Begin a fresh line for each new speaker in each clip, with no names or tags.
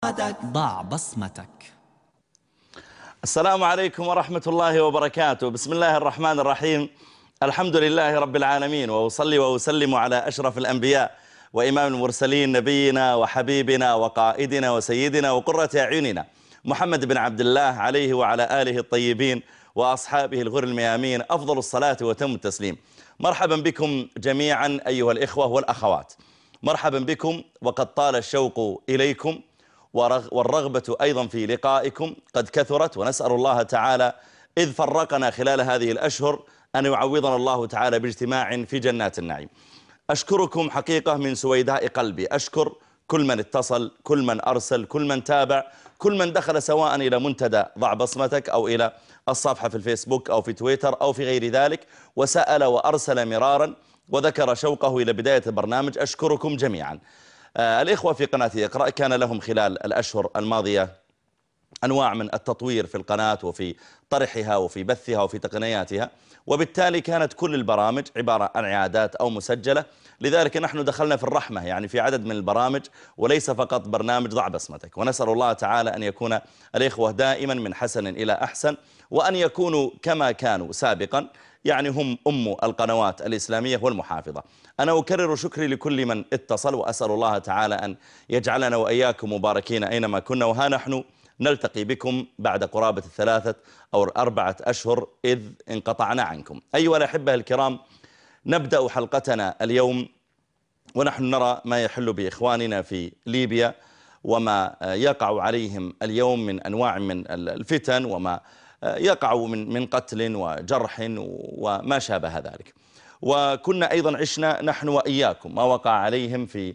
ضع بصمتك.
السلام عليكم ورحمة الله وبركاته. بسم الله الرحمن الرحيم. الحمد لله رب العالمين، وأصلي وأسلم على أشرف الأنبياء وإمام المرسلين، نبينا وحبيبنا وقائدنا وسيدنا وقرة أعيننا محمد بن عبد الله، عليه وعلى آله الطيبين وأصحابه الغر الميامين أفضل الصلاة وتم التسليم. مرحبا بكم جميعا أيها الإخوة والأخوات، مرحبا بكم، وقد طال الشوق إليكم والرغبة أيضا في لقائكم قد كثرت، ونسأل الله تعالى إذ فرقنا خلال هذه الأشهر أن يعوضنا الله تعالى باجتماع في جنات النعيم. أشكركم حقيقة من سويداء قلبي، أشكر كل من اتصل، كل من أرسل، كل من تابع، كل من دخل سواء إلى منتدى ضع بصمتك أو إلى الصفحة في الفيسبوك أو في تويتر أو في غير ذلك، وسأل وأرسل مرارا وذكر شوقه إلى بداية البرنامج. أشكركم جميعا. الإخوة في قناة اقرأ كان لهم خلال الأشهر الماضية أنواع من التطوير في القناة وفي طرحها وفي بثها وفي تقنياتها، وبالتالي كانت كل البرامج عبارة عن إعادات أو مسجلة. لذلك نحن دخلنا في الرحمة يعني في عدد من البرامج، وليس فقط برنامج ضع بصمتك. ونسأل الله تعالى أن يكون الإخوة دائما من حسن إلى أحسن، وأن يكونوا كما كانوا سابقا، يعني هم القنوات الإسلامية والمحافظة. أنا أكرر شكري لكل من اتصل، وأسأل الله تعالى أن يجعلنا وإياكم مباركين أينما كنا. وها نحن نلتقي بكم بعد قرابة 3 أو 4 أشهر إذ انقطعنا عنكم. أيها الأحبة الكرام، نبدأ حلقتنا اليوم ونحن نرى ما يحل بإخواننا في ليبيا وما يقع عليهم اليوم من أنواع من الفتن، وما يقع من قتل وجرح وما شابه ذلك. وكنا أيضا عشنا نحن وإياكم ما وقع عليهم في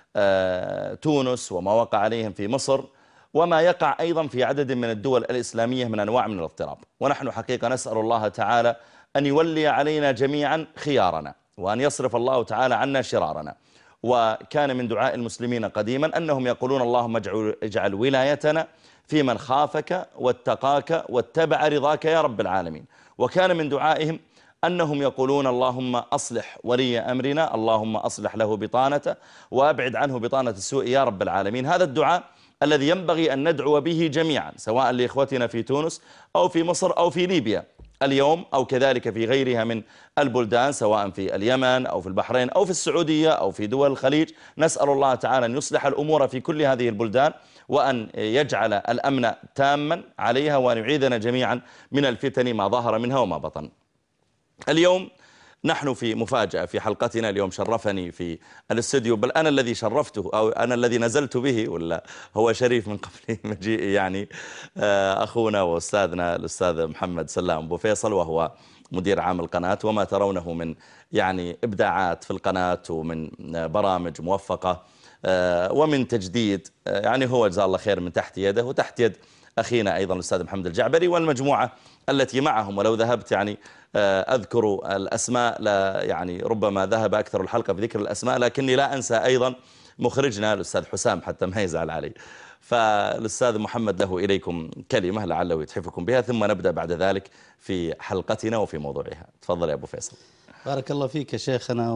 تونس وما وقع عليهم في مصر، وما يقع أيضا في عدد من الدول الإسلامية من أنواع من الاضطراب. ونحن حقيقة نسأل الله تعالى أن يولي علينا جميعا خيارنا، وأن يصرف الله تعالى عنا شرارنا. وكان من دعاء المسلمين قديما أنهم يقولون اللهم اجعل ولايتنا في من خافك واتقاك واتبع رضاك يا رب العالمين. وكان من دعائهم أنهم يقولون اللهم أصلح ولي أمرنا، اللهم أصلح له بطانته وأبعد عنه بطانة السوء يا رب العالمين. هذا الدعاء الذي ينبغي أن ندعو به جميعا، سواء لإخوتنا في تونس أو في مصر أو في ليبيا اليوم، أو كذلك في غيرها من البلدان، سواء في اليمن أو في البحرين أو في السعودية أو في دول الخليج. نسأل الله تعالى أن يصلح الأمور في كل هذه البلدان، وأن يجعل الأمن تاما عليها، وأن يعيذنا جميعا من الفتن ما ظهر منها وما بطن. اليوم نحن في مفاجأة في حلقتنا. اليوم شرفني في الاستوديو، بل أنا الذي شرفته أو أنا الذي نزلت به، ولا هو شريف من قبل مجيئي، يعني أخونا وأستاذنا الأستاذ محمد سلام أبو فيصل، وهو مدير عام القناة، وما ترونه من يعني إبداعات في القناة ومن برامج موفقة ومن تجديد، يعني هو جزاه الله خير من تحت يده وتحت يد أخينا أيضا الأستاذ محمد الجعبري والمجموعة التي معهم. ولو ذهبت يعني أذكر الأسماء، لا يعني ربما ذهب أكثر الحلقة في ذكر الأسماء، لكني لا أنسى أيضا مخرجنا الأستاذ حسام حتى ما يزعل علي. فالأستاذ محمد له إليكم كلمة لعله يتحفكم بها، ثم نبدأ بعد ذلك في حلقتنا وفي موضوعها. تفضل يا أبو فيصل.
بارك الله فيك يا شيخنا.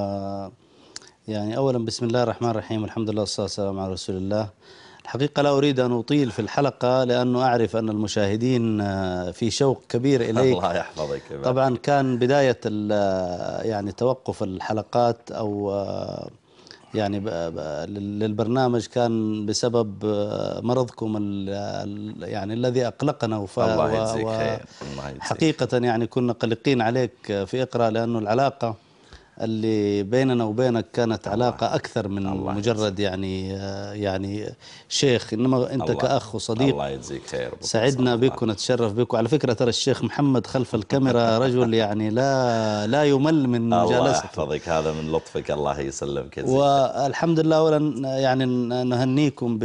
يعني أولا بسم الله الرحمن الرحيم، الحمد لله والصلاة والسلام على رسول الله. الحقيقة لا أريد أن أطيل في الحلقة، لأنه أعرف أن المشاهدين في شوق كبير إليك.
الله يحفظك.
طبعا كان بداية يعني توقف الحلقات أو يعني للبرنامج كان بسبب مرضكم يعني الذي أقلقنا.
الله يجزيك خير.
حقيقة يعني كنا قلقين عليك في إقرأ، لأنه العلاقة اللي بيننا وبينك كانت علاقة أكثر من مجرد يعني شيخ، إنما أنت كأخ وصديق.
الله يجزيك خير.
سعدنا بك ونتشرف بك. وعلى فكرة ترى الشيخ محمد خلف الكاميرا رجل يعني لا يمل من مجالسته.
الله يحفظك، هذا من لطفك، الله يسلمك.
والحمد لله. أولا يعني نهنيكم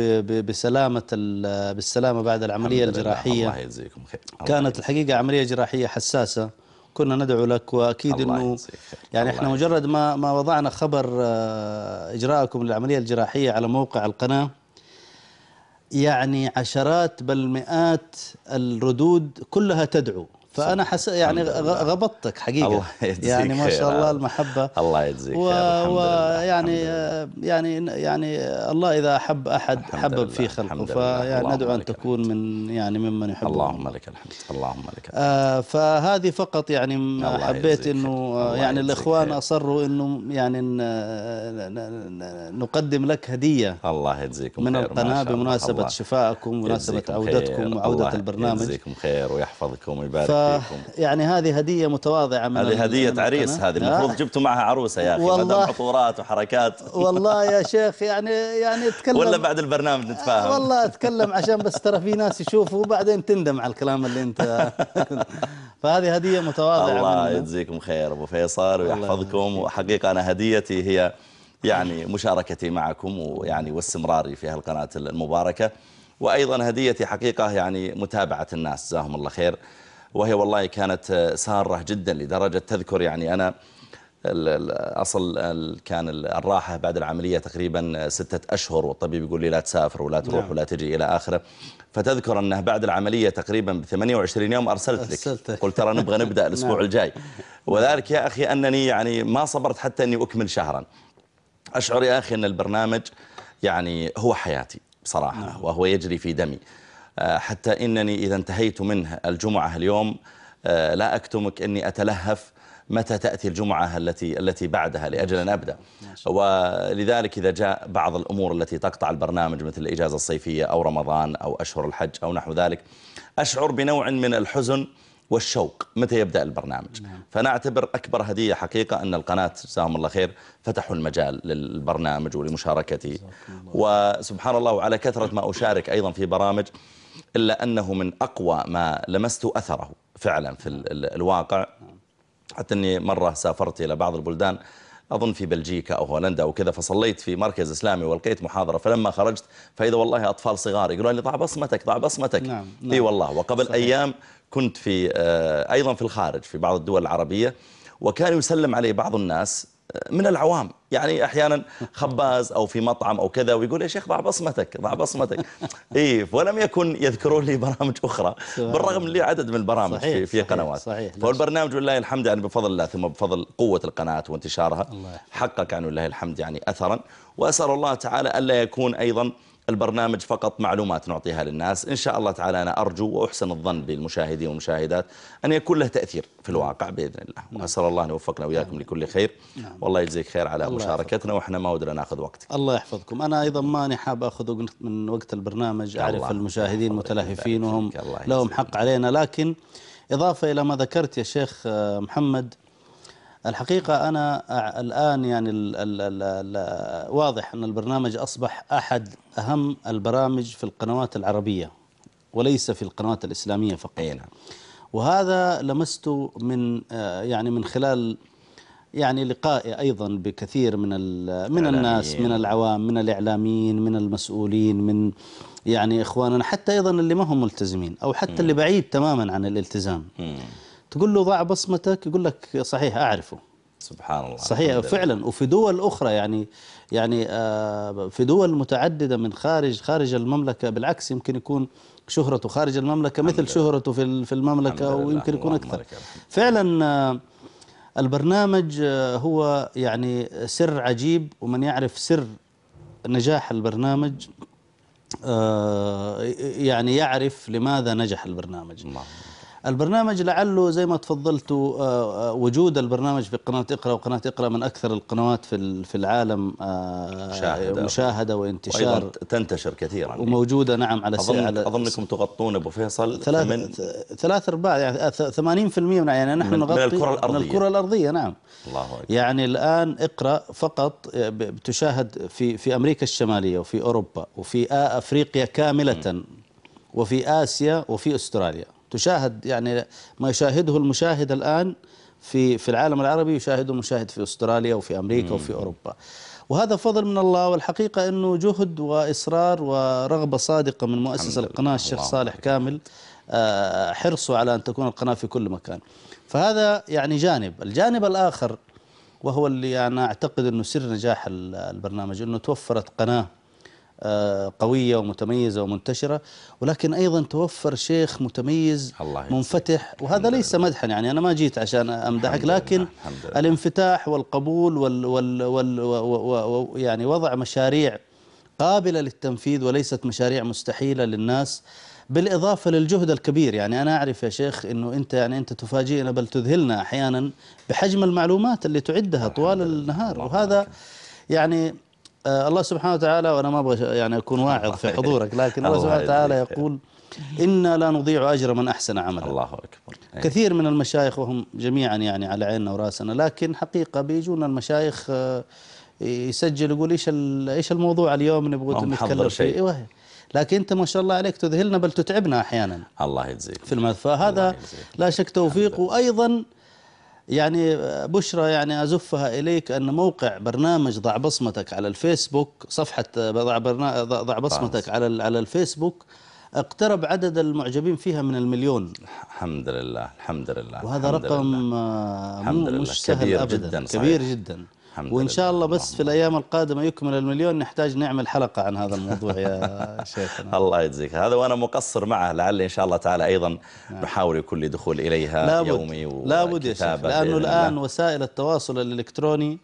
بالسلامة بعد العملية الجراحية.
الله يجزيكم خير.
كانت الحقيقة عملية جراحية حساسة، كنا ندعو لك، وأكيد أنه يعني إحنا مجرد ما وضعنا خبر إجراءكم للعملية الجراحية على موقع القناة، يعني عشرات بل مئات الردود كلها تدعو. فأنا يعني غبطتك حقيقة.
الله يجزيك
يعني ما شاء الله
خير.
المحبة.
الله يجزيك خير. الحمد لله.
ويعني
الحمد لله.
يعني الله إذا أحب أحد
الحمد
حبب
لله.
في خلقه،
الحمد لله.
فيعني
اللهم
ندعو أن
لك
تكون
الحمد.
من يعني ممن يحبه
اللهم
الله.
لك الحمد. اللهم لك الحمد.
فهذه فقط يعني
الله
حبيت
يجزيك
إنه
خير. الله
يعني
يجزيك
الإخوان
خير.
أصروا إنه يعني نقدم لك هدية
الله يجزيكم
من
خير.
القناة
ما شاء الله.
بمناسبة
الله
شفائكم، بمناسبة
يجزيكم
عودتكم
خير.
وعودة
الله
البرنامج.
يجزيكم خير ويحفظكم ويبارك فيكم.
يعني هذه هدية متواضعة
هذه هدية
من
عريس،
القناة.
هذه المفروض جبتوا معها عروسة يا أخي، ما دام
والله
عطورات وحركات.
والله يا شيخ يعني اتكلم،
ولا بعد البرنامج نتفاهم.
والله اتكلم عشان بس ترى في ناس يشوفوا وبعدين تندم على الكلام اللي انت فهذه هدية متواضعة
الله
مننا.
يجزيكم خير أبو فيصل ويحفظكم. وحقيقة أنا هديتي هي يعني مشاركتي معكم ويعني واستمراري في هالقناة المباركة، وأيضا هديتي حقيقة يعني متابعة الناس جزاهم الله خير. وهي والله كانت سارة جدا لدرجة تذكر يعني أنا أصل كان الراحة بعد العملية تقريبا 6 أشهر، والطبيب يقول لي لا تسافر ولا تروح ولا تجي إلى آخره. فتذكر أنه بعد العملية تقريبا ب 28 يوم أرسلت لك، قلت ترى نبغى نبدأ الأسبوع الجاي. وذلك يا أخي أنني يعني ما صبرت حتى أني أكمل شهرا. أشعر يا أخي أن البرنامج يعني هو حياتي بصراحة، وهو يجري في دمي، حتى إنني إذا انتهيت منه الجمعة اليوم لا أكتمك أني أتلهف متى تأتي الجمعة التي بعدها لأجل أن أبدأ. ولذلك إذا جاء بعض الأمور التي تقطع البرنامج مثل الإجازة الصيفية أو رمضان أو أشهر الحج أو نحو ذلك، أشعر بنوع من الحزن والشوق متى يبدأ البرنامج. فأنا أعتبر أكبر هدية حقيقة أن القناة جزاهم الله خير فتحوا المجال للبرنامج ولمشاركتي. وسبحان الله، وعلى كثرة ما أشارك أيضا في برامج، إلا أنه من أقوى ما لمست أثره فعلا في الواقع. حتى أني مرة سافرت إلى بعض البلدان، أظن في بلجيكا أو هولندا أو كذا، فصليت في مركز إسلامي والقيت محاضرة، فلما خرجت فإذا والله أطفال صغار يقولون لي ضع بصمتك ضع بصمتك.
نعم.
إي والله. وقبل
صحيح.
أيام كنت في أيضا في الخارج في بعض الدول العربية، وكان يسلم علي بعض الناس من العوام، يعني أحيانا خباز أو في مطعم أو كذا، ويقول يا شيخ ضع بصمتك ضع بصمتك. إيه، ولم يكن يذكرون لي برامج أخرى بالرغم من لي عدد من البرامج في قنوات. فالبرنامج والله الحمد يعني بفضل الله ثم بفضل قوة القناة وانتشارها حقق يعني والله الحمد يعني أثرا. وأسأل الله تعالى ألا يكون أيضا البرنامج فقط معلومات نعطيها للناس. إن شاء الله تعالى أنا أرجو وأحسن الظن بالمشاهدين والمشاهدات أن يكون له تأثير في الواقع بإذن الله. وأسأل الله أن يوفقنا وإياكم لكل خير. والله يجزيك خير على مشاركتنا، وإحنا ما ودنا ناخذ وقتك.
الله يحفظكم. أنا أيضا ماني حاب أخذ من وقت البرنامج، أعرف المشاهدين متلهفين وهم لهم حق علينا، لكن إضافة إلى ما ذكرت يا شيخ محمد، الحقيقة أنا الآن يعني واضح أن البرنامج أصبح أحد أهم البرامج في القنوات العربية وليس في القنوات الإسلامية فقط. وهذا لمسته من خلال يعني لقائي أيضا بكثير من الناس، من العوام، من الإعلاميين، من المسؤولين، من يعني إخواننا، حتى أيضا اللي ما هم ملتزمين أو حتى اللي بعيد تماما عن الالتزام. تقول له ضع بصمتك يقول لك صحيح أعرفه.
سبحان الله.
صحيح فعلا. وفي دول أخرى يعني في دول متعددة من خارج المملكة، بالعكس يمكن يكون شهرته خارج المملكة مثل شهرته في المملكة، ويمكن يكون أكثر. فعلا البرنامج هو يعني سر عجيب، ومن يعرف سر نجاح البرنامج يعني يعرف لماذا نجح البرنامج. البرنامج لعله زي ما تفضلتوا وجود البرنامج في قناة اقرأ، وقناة اقرأ من أكثر القنوات في العالم مشاهدة وانتشار،
وأيضا تنتشر كثيرا
وموجودة نعم على
أظنكم تغطون أبو فيصل
3/4 يعني 80% يعني نحن نغطي من الكرة الأرضية. نعم.
الله أكبر.
يعني الآن اقرأ فقط تشاهد في أمريكا الشمالية وفي أوروبا وفي أفريقيا كاملة وفي آسيا وفي أستراليا. تشاهد يعني ما يشاهده المشاهد الآن في العالم العربي يشاهده المشاهد في أستراليا وفي أمريكا وفي أوروبا. وهذا فضل من الله، والحقيقة أنه جهد وإصرار ورغبة صادقة من مؤسس القناة الشيخ صالح كامل، حرصوا على أن تكون القناة في كل مكان. فهذا يعني الجانب الآخر وهو اللي أنا أعتقد أنه سر نجاح البرنامج، أنه توفرت قناة قوية ومتميزة ومنتشرة، ولكن أيضا توفر شيخ متميز منفتح. وهذا ليس مدحا، يعني أنا ما جيت عشان أمدحك، لكن الانفتاح والقبول يعني وضع مشاريع قابلة للتنفيذ وليست مشاريع مستحيلة للناس، بالإضافة للجهد الكبير. يعني أنا أعرف يا شيخ أنه أنت تفاجئنا بل تذهلنا أحيانا بحجم المعلومات اللي تعدها طوال النهار. وهذا يعني الله سبحانه وتعالى، وأنا ما أبغى يعني أكون واعظ في حضورك، لكن الله سبحانه وتعالى يقول إنا لا نضيع أجر من أحسن عملا.
الله أكبر.
كثير من المشايخ وهم جميعا يعني على عيننا وراسنا، لكن حقيقة بيجونا المشايخ يسجل يقول إيش الموضوع اليوم نبغى نتكلم فيه، لكن أنت ما شاء الله عليك تذهلنا بل تتعبنا أحيانا.
الله يجزيك
في المثل، فهذا لا شك توفيق. وأيضا يعني بشرى يعني أزفها إليك أن موقع برنامج ضع بصمتك على الفيسبوك، صفحة ضع بصمتك على الفيسبوك، اقترب عدد المعجبين فيها من 1,000,000.
الحمد لله الحمد لله.
وهذا رقم مش سهل أبدا، كبير جدا. وإن شاء الله بس في الأيام القادمة يكمل 1,000,000 نحتاج نعمل حلقة عن هذا الموضوع يا شيخنا.
الله يجزيك. هذا وأنا مقصر معه، لعل إن شاء الله تعالى أيضا نحاول يكون لي دخول إليها يومي.
لابد يا شيخ، لأنه الآن وسائل التواصل الإلكتروني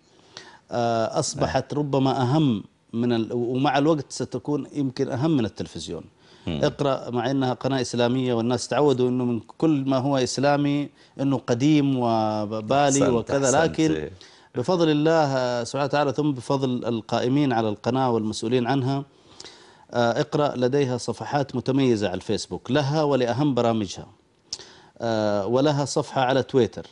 أصبحت ربما أهم ومع الوقت ستكون يمكن أهم من التلفزيون. اقرأ، مع أنها قناة إسلامية والناس تعودوا أنه من كل ما هو إسلامي أنه قديم وبالي وكذا، لكن بفضل الله سبحانه وتعالى ثم بفضل القائمين على القناة والمسؤولين عنها، اقرأ لديها صفحات متميزة على الفيسبوك لها ولأهم برامجها، ولها صفحة على تويتر،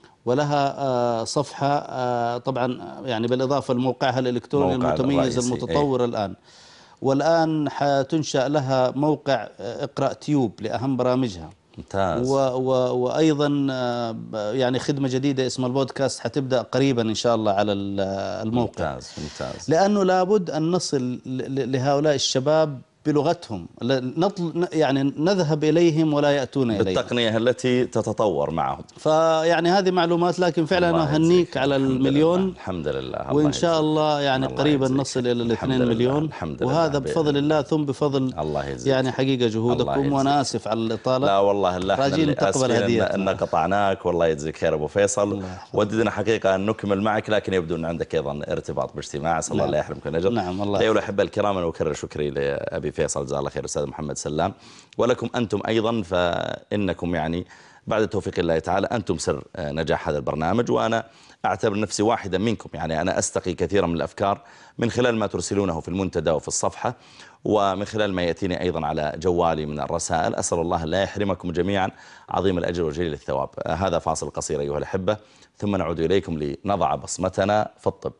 ولها صفحة طبعا يعني بالإضافة لموقعها الإلكتروني المتميز المتطور الآن. والآن حتنشأ لها موقع اقرأ تيوب لأهم برامجها.
ممتاز.
وأيضا يعني خدمة جديدة اسمها البودكاست حتبدأ قريبا إن شاء الله على الموقع.
ممتاز.
لأنه لابد أن نصل لهؤلاء الشباب بلغتهم، يعني نذهب إليهم ولا يأتون إلينا
بالتقنية التي تتطور معهم.
فيعني هذه معلومات، لكن فعلا أنا أهنيك على 1,000,000.
الحمد لله.
وإن شاء الله يعني قريبا نصل إلى 2,000,000. وهذا بفضل الله ثم بفضل يعني حقيقة جهودكم. وأنا آسف على الإطالة.
لا والله راجين
نقبل هديتنا
أن قطعناك، والله يجزيك خير أبو فيصل. وددنا حقيقة أن نكمل معك، لكن يبدو أن عندك أيضا ارتباط باجتماع، أسأل الله لا يحرمك الأجر.
نعم الله.
أيها الأحبة الكرام، أنا أكرر شكري لأبي فيصل جزاه الله خير أستاذ محمد سلام، ولكم أنتم أيضا، فإنكم يعني بعد توفيق الله تعالى أنتم سر نجاح هذا البرنامج. وأنا أعتبر نفسي واحدا منكم، يعني أنا أستقي كثيرا من الأفكار من خلال ما ترسلونه في المنتدى وفي الصفحة، ومن خلال ما يأتيني أيضا على جوالي من الرسائل. أسأل الله لا يحرمكم جميعا عظيم الأجر وجليل الثواب. هذا فاصل قصير أيها الأحبة، ثم نعود إليكم لنضع بصمتنا في الطب.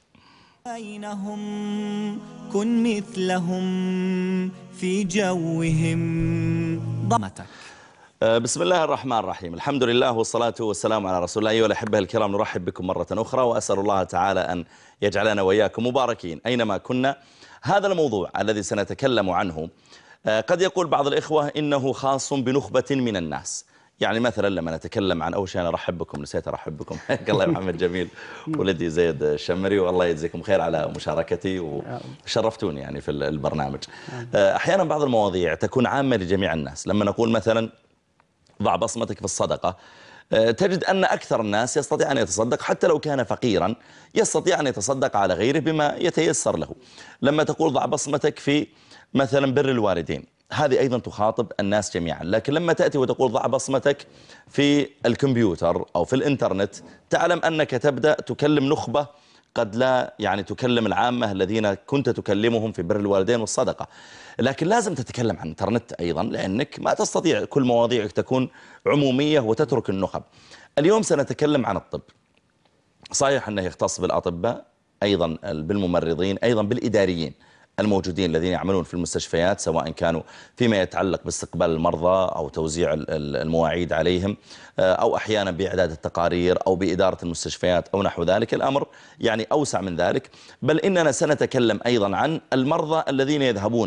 بينهم كن مثلهم في جوهم
ضمتك.
بسم الله الرحمن الرحيم، الحمد لله والصلاة والسلام على رسول الله. أيها الأحبة الكرام، نرحب بكم مرة أخرى، وأسأل الله تعالى أن يجعلنا وإياكم مباركين أينما كنا. هذا الموضوع الذي سنتكلم عنه قد يقول بعض الإخوة إنه خاص بنخبة من الناس. يعني مثلا لما نتكلم عن أول شيء أنا أرحب بكم، نسيت أرحب بكم. حياك الله يا محمد جميل ولدي زيد الشمري، والله يجزيكم خير على مشاركتي وشرفتوني يعني في البرنامج. أحيانا بعض المواضيع تكون عامة لجميع الناس. لما نقول مثلا ضع بصمتك في الصدقة، تجد أن أكثر الناس يستطيع أن يتصدق، حتى لو كان فقيرا يستطيع أن يتصدق على غيره بما يتيسر له. لما تقول ضع بصمتك في مثلا بر الوالدين، هذه أيضا تخاطب الناس جميعا. لكن لما تأتي وتقول ضع بصمتك في الكمبيوتر أو في الإنترنت، تعلم أنك تبدأ تكلم نخبة قد لا يعني تكلم العامة الذين كنت تكلمهم في بر الوالدين والصدقة. لكن لازم تتكلم عن الإنترنت أيضا، لأنك ما تستطيع كل مواضيعك تكون عمومية وتترك النخب. اليوم سنتكلم عن الطب. صحيح أنه يختص بالأطباء، أيضا بالممرضين، أيضا بالإداريين الموجودين الذين يعملون في المستشفيات، سواء كانوا فيما يتعلق باستقبال المرضى أو توزيع المواعيد عليهم، أو أحيانا بإعداد التقارير أو بإدارة المستشفيات أو نحو ذلك. الأمر يعني أوسع من ذلك، بل إننا سنتكلم أيضا عن المرضى الذين يذهبون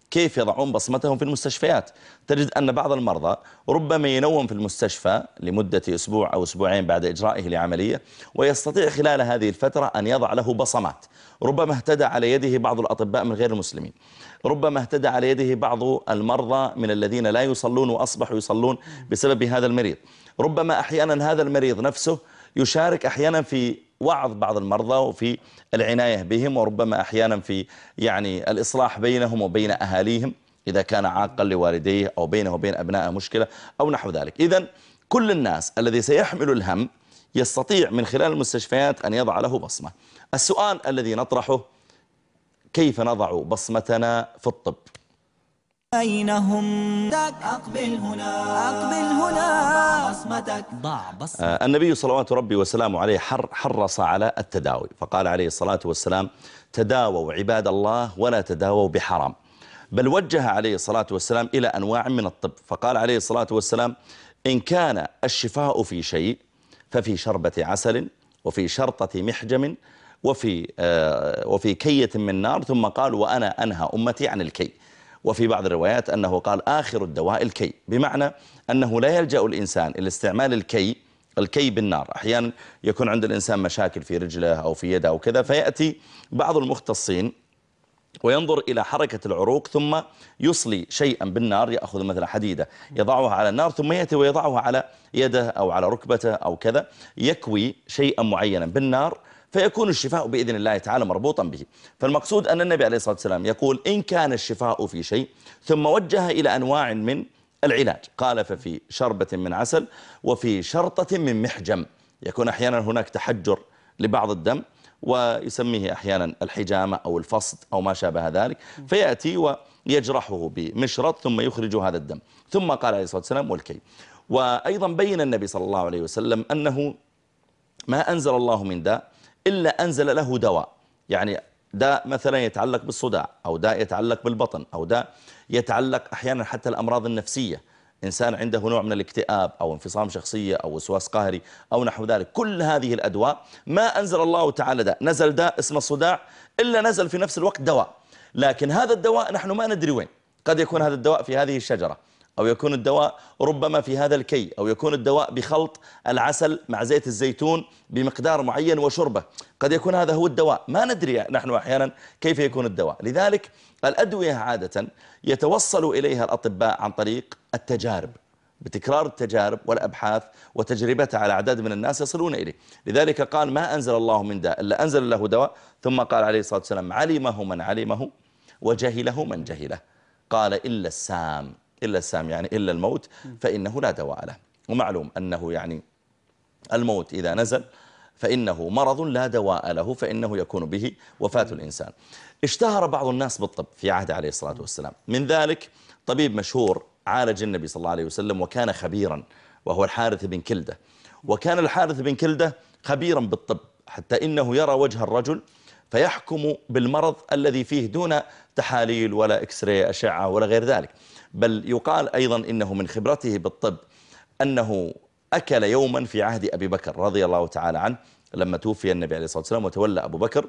كيف يضعون بصمتهم في المستشفيات. تجد أن بعض المرضى ربما ينوم في المستشفى لمدة أسبوع أو أسبوعين بعد إجرائه لعملية، ويستطيع خلال هذه الفترة أن يضع له بصمات. ربما اهتدى على يده بعض الأطباء من غير المسلمين، ربما اهتدى على يده بعض المرضى من الذين لا يصلون وأصبحوا يصلون بسبب هذا المريض. ربما أحيانا هذا المريض نفسه يشارك أحيانا في وعظ بعض المرضى وفي العناية بهم، وربما أحيانا في يعني الإصلاح بينهم وبين أهاليهم إذا كان عاقا لوالديه، أو بينه وبين أبنائه مشكلة أو نحو ذلك. إذن كل الناس الذي سيحمل الهم يستطيع من خلال المستشفيات أن يضع له بصمة. السؤال الذي نطرحه: كيف نضع بصمتنا في الطب؟
أين هم؟ أقبل هنا، أقبل هنا، بصمتك.
ضع بصمتك.
النبي صلوات ربي وسلامه عليه حرص على التداوي، فقال عليه الصلاة والسلام: تداووا عباد الله ولا تداووا بحرام. بل وجه عليه الصلاة والسلام إلى أنواع من الطب، فقال عليه الصلاة والسلام: إن كان الشفاء في شيء ففي شربة عسل، وفي شرطة محجم، وفي كية من نار. ثم قال: وأنا أنهى أمتي عن الكي. وفي بعض الروايات أنه قال: آخر الدواء الكي، بمعنى أنه لا يلجأ الإنسان إلى استعمال الكي بالنار. أحيانا يكون عند الإنسان مشاكل في رجله أو في يده أو كذا، فيأتي بعض المختصين وينظر إلى حركة العروق ثم يصلي شيئا بالنار، يأخذ مثلا حديدة يضعها على النار ثم يأتي ويضعها على يده أو على ركبته أو كذا، يكوي شيئا معينا بالنار فيكون الشفاء بإذن الله تعالى مربوطا به. فالمقصود أن النبي عليه الصلاة والسلام يقول: إن كان الشفاء في شيء، ثم وجه إلى أنواع من العلاج. قال: ففي شربة من عسل، وفي شرطة من محجم. يكون أحيانا هناك تحجر لبعض الدم، ويسميه أحيانا الحجامة أو الفصد أو ما شابه ذلك، فيأتي ويجرحه بمشرط ثم يخرج هذا الدم. ثم قال عليه الصلاة والسلام: والكي. وأيضا بين النبي صلى الله عليه وسلم أنه ما أنزل الله من داء إلا أنزل له دواء. يعني داء مثلا يتعلق بالصداع، أو داء يتعلق بالبطن، أو داء يتعلق أحيانا حتى الأمراض النفسية، إنسان عنده نوع من الاكتئاب أو انفصام شخصية أو وسواس قهري أو نحو ذلك. كل هذه الأدواء ما أنزل الله تعالى داء، نزل داء اسمه الصداع إلا نزل في نفس الوقت دواء. لكن هذا الدواء نحن ما ندري وين. قد يكون هذا الدواء في هذه الشجرة، أو يكون الدواء ربما في هذا الكي، أو يكون الدواء بخلط العسل مع زيت الزيتون بمقدار معين وشربه. قد يكون هذا هو الدواء، ما ندري نحن أحيانا كيف يكون الدواء. لذلك الأدوية عادة يتوصل إليها الأطباء عن طريق التجارب، بتكرار التجارب والأبحاث وتجربتها على أعداد من الناس يصلون إليه. لذلك قال: ما أنزل الله من داء إلا أنزل له دواء. ثم قال عليه الصلاة والسلام: علمه من علمه وجهله من جهله. قال: إلا السام. إلا السام يعني إلا الموت، فإنه لا دواء له. ومعلوم أنه يعني الموت إذا نزل فإنه مرض لا دواء له، فإنه يكون به وفاة الإنسان. اشتهر بعض الناس بالطب في عهد عليه الصلاة والسلام، من ذلك طبيب مشهور عالج النبي صلى الله عليه وسلم وكان خبيرا، وهو الحارث بن كلدة. وكان الحارث بن كلدة خبيرا بالطب، حتى إنه يرى وجه الرجل فيحكم بالمرض الذي فيه دون تحاليل ولا إكسري أشعة ولا غير ذلك. بل يقال أيضا إنه من خبرته بالطب أنه أكل يوما في عهد أبي بكر رضي الله تعالى عنه، لما توفي النبي عليه الصلاة والسلام وتولى أبو بكر،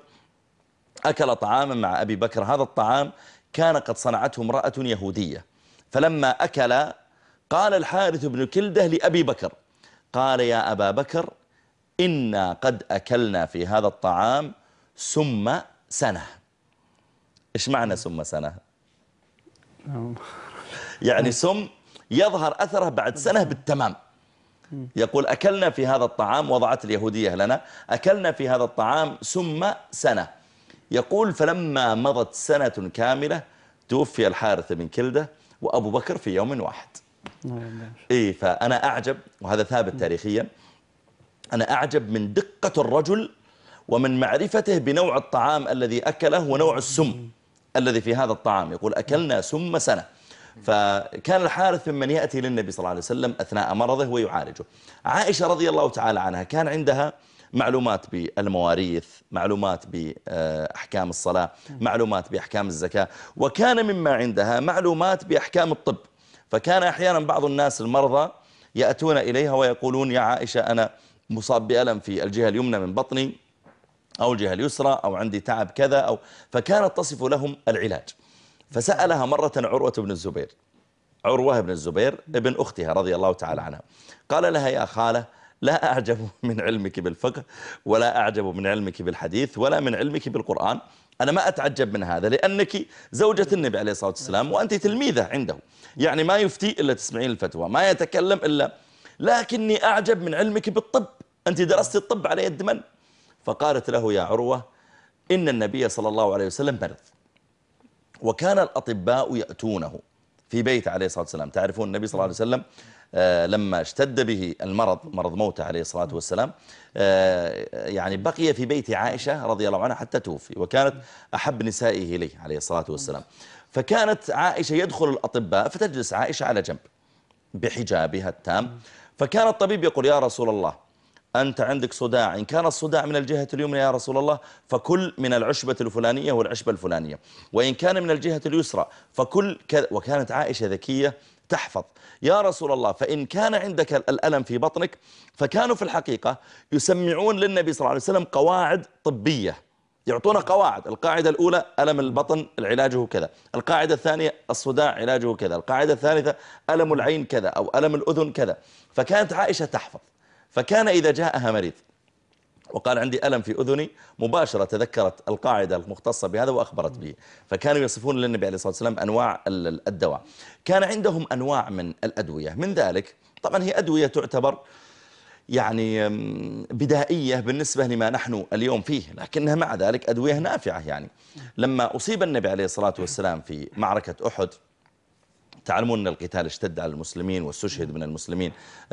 أكل طعاما مع أبي بكر. هذا الطعام كان قد صنعته امرأة يهودية، فلما أكل قال الحارث بن كلدة لأبي بكر، قال: يا أبا بكر، إنا قد أكلنا في هذا الطعام سم سنة. إيش معنى سم سنة؟ يعني سم يظهر أثره بعد سنة بالتمام. يقول: أكلنا في هذا الطعام، وضعت اليهودية لنا، أكلنا في هذا الطعام سم سنة. يقول: فلما مضت سنة كاملة توفي الحارث بن كلدة وأبو بكر في يوم واحد. إيه، فأنا أعجب، وهذا ثابت تاريخيا، أنا أعجب من دقة الرجل ومن معرفته بنوع الطعام الذي أكله ونوع السم الذي في هذا الطعام. يقول: أكلنا سم سنة. فكان الحارث ممن يأتي للنبي صلى الله عليه وسلم أثناء مرضه ويعالجه. عائشة رضي الله تعالى عنها كان عندها معلومات بالمواريث، معلومات بأحكام الصلاة، معلومات بأحكام الزكاة، وكان مما عندها معلومات بأحكام الطب. فكان أحيانا بعض الناس المرضى يأتون إليها ويقولون: يا عائشة، أنا مصاب بألم في الجهة اليمنى من بطني أو الجهة اليسرى، أو عندي تعب كذا، فكانت تصف لهم العلاج. فسألها مرة عروة بن الزبير، عروة بن الزبير ابن أختها رضي الله تعالى عنها، قال لها يا خالة لا أعجب من علمك بالفقه ولا أعجب من علمك بالحديث ولا من علمك بالقرآن، أنا ما أتعجب من هذا لأنك زوجة النبي عليه الصلاة والسلام وأنت تلميذة عنده، يعني ما يفتي إلا تسمعين الفتوى، ما يتكلم إلا، لكني أعجب من علمك بالطب، أنت درست الطب على يد من؟ فقالت له يا عروة إن النبي صلى الله عليه وسلم مرض، وكان الأطباء يأتونه في بيت عليه الصلاة والسلام. تعرفون النبي صلى الله عليه وسلم لما اشتد به المرض، مرض موته عليه الصلاة والسلام، يعني بقي في بيت عائشة رضي الله عنها حتى توفي، وكانت أحب نسائه إليه عليه الصلاة والسلام. فكانت عائشة يدخل الأطباء فتجلس عائشة على جنب بحجابها التام، فكان الطبيب يقول يا رسول الله أنت عندك صداع، إن كان الصداع من الجهة اليمنى يا رسول الله فكل من العشبة الفلانية والعشبة الفلانية، وإن كان من الجهة اليسرى فكل كذا. وكانت عائشة ذكية تحفظ، يا رسول الله فإن كان عندك الألم في بطنك، فكانوا في الحقيقة يسمعون للنبي صلى الله عليه وسلم قواعد طبية، يعطونا قواعد، القاعدة الأولى ألم البطن علاجه كذا، القاعدة الثانية الصداع علاجه كذا، القاعدة الثالثة ألم العين كذا أو ألم الأذن كذا. فكانت عائشة تحفظ، فكان إذا جاءها مريض وقال عندي ألم في أذني مباشرة تذكرت القاعدة المختصة بهذا وأخبرت به. فكانوا يصفون للنبي عليه الصلاة والسلام أنواع الدواء. كان عندهم أنواع من الأدوية، من ذلك طبعا هي أدوية تعتبر يعني بدائية بالنسبة لما نحن اليوم فيه، لكنها مع ذلك أدوية نافعة. يعني لما أصيب النبي عليه الصلاة والسلام في معركة أحد، تعلمون أن القتال اشتد على المسلمين واستشهد من المسلمين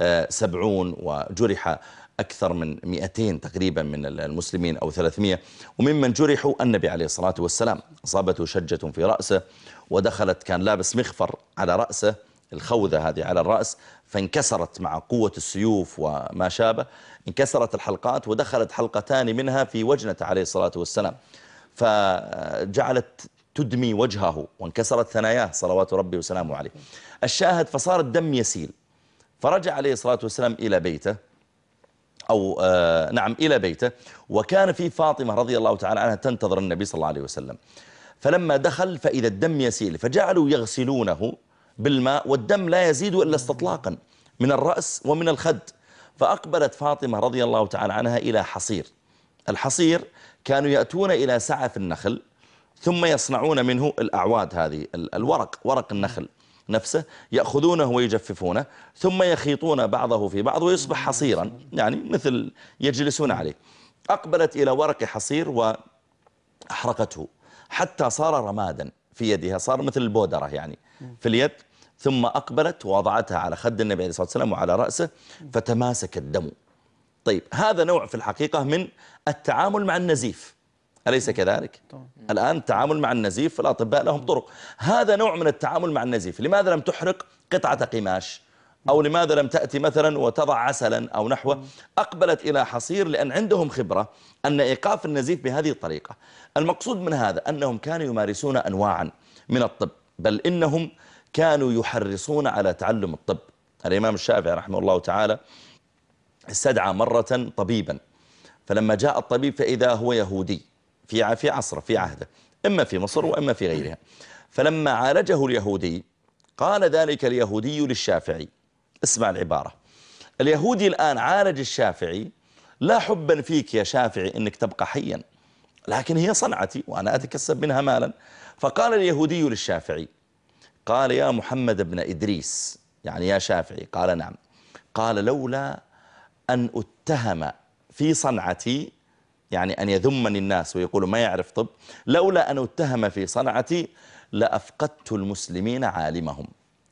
70 وجرح أكثر من 200 تقريبا من المسلمين أو 300، وممن جرحوا النبي عليه الصلاة والسلام أصابته شجة في رأسه، ودخلت كان لابس مخفر على رأسه، الخوذة هذه على الرأس، فانكسرت مع قوة السيوف وما شابه، انكسرت الحلقات ودخلت حلقتان منها في وجنة عليه الصلاة والسلام، فجعلت تدمي وجهه وانكسرت ثناياه صلوات ربي وسلامه عليه. الشاهد فصار الدم يسيل، فرجع عليه الصلاة والسلام إلى بيته، أو نعم إلى بيته، وكان في فاطمة رضي الله تعالى عنها تنتظر النبي صلى الله عليه وسلم. فلما دخل فإذا الدم يسيل، فجعلوا يغسلونه بالماء والدم لا يزيد إلا استطلاقا من الرأس ومن الخد. فأقبلت فاطمة رضي الله تعالى عنها إلى حصير، الحصير كانوا يأتون إلى سعف النخل ثم يصنعون منه الأعواد، هذه الورق، ورق النخل نفسه، يأخذونه ويجففونه ثم يخيطون بعضه في بعض ويصبح حصيرا، يعني مثل يجلسون عليه. أقبلت إلى ورق حصير وأحرقته حتى صار رمادا في يدها، صار مثل البودرة يعني في اليد، ثم أقبلت ووضعتها على خد النبي عليه الصلاة والسلام وعلى رأسه فتماسك الدم. طيب هذا نوع في الحقيقة من التعامل مع النزيف، أليس كذلك؟ الآن التعامل مع النزيف الأطباء لهم طرق، هذا نوع من التعامل مع النزيف. لماذا لم تحرق قطعة قماش؟ أو لماذا لم تأتي مثلا وتضع عسلا أو نحوه؟ أقبلت إلى حصير لأن عندهم خبرة أن إيقاف النزيف بهذه الطريقة. المقصود من هذا أنهم كانوا يمارسون أنواعا من الطب، بل إنهم كانوا يحرصون على تعلم الطب. الإمام الشافعي رحمه الله تعالى استدعى مرة طبيبا، فلما جاء الطبيب فإذا هو يهودي في عصره في عهده، إما في مصر وإما في غيرها. فلما عالجه اليهودي قال ذلك اليهودي للشافعي، اسمع العبارة، اليهودي الآن عالج الشافعي لا حبا فيك يا شافعي إنك تبقى حيا، لكن هي صنعتي وأنا أتكسب منها مالا. فقال اليهودي للشافعي، قال يا محمد بن إدريس، يعني يا شافعي، قال نعم، قال لولا أن أتهم في صنعتي، يعني أن يذمني الناس ويقولوا ما يعرف طب، لولا أن أتهم في صنعتي لأفقدت المسلمين عالمهم.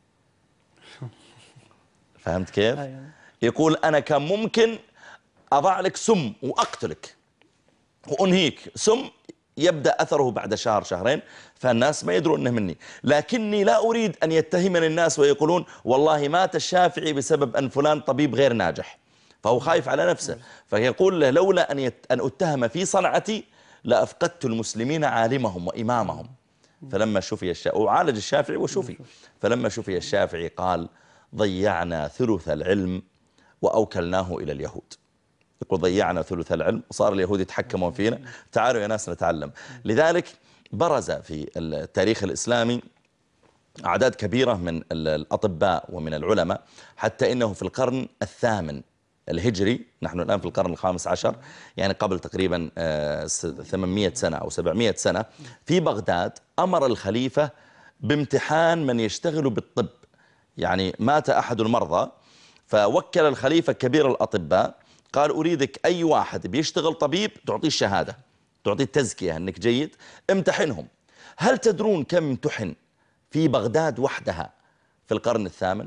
فهمت كيف؟ يقول أنا كان ممكن أضع لك سم وأقتلك وأنهيك، سم يبدأ أثره بعد شهر شهرين فالناس ما يدرون أنه مني، لكني لا أريد أن يتهمني الناس ويقولون والله مات الشافعي بسبب أن فلان طبيب غير ناجح، فهو خايف على نفسه. فيقول له لولا أن أتهم في صنعتي لأفقدت المسلمين عالمهم وإمامهم. فلما شفي الشافعي وعالج الشافعي وشفي، فلما شفي الشافعي قال ضيعنا ثلث العلم وأوكلناه إلى اليهود. يقول ضيعنا ثلث العلم وصار اليهود يتحكمون فينا، تعالوا يا ناس نتعلم. لذلك برز في التاريخ الإسلامي أعداد كبيرة من الأطباء ومن العلماء، حتى إنه في القرن الثامن الهجري، نحن الآن في القرن الخامس عشر، يعني قبل تقريبا 800 سنة أو 700 سنة، في بغداد أمر الخليفة بامتحان من يشتغل بالطب. يعني مات أحد المرضى، فوكل الخليفة كبير الأطباء، قال أريدك أي واحد بيشتغل طبيب تعطيه الشهادة، تعطيه التزكية أنك جيد، امتحنهم. هل تدرون كم امتحن في بغداد وحدها في القرن الثامن؟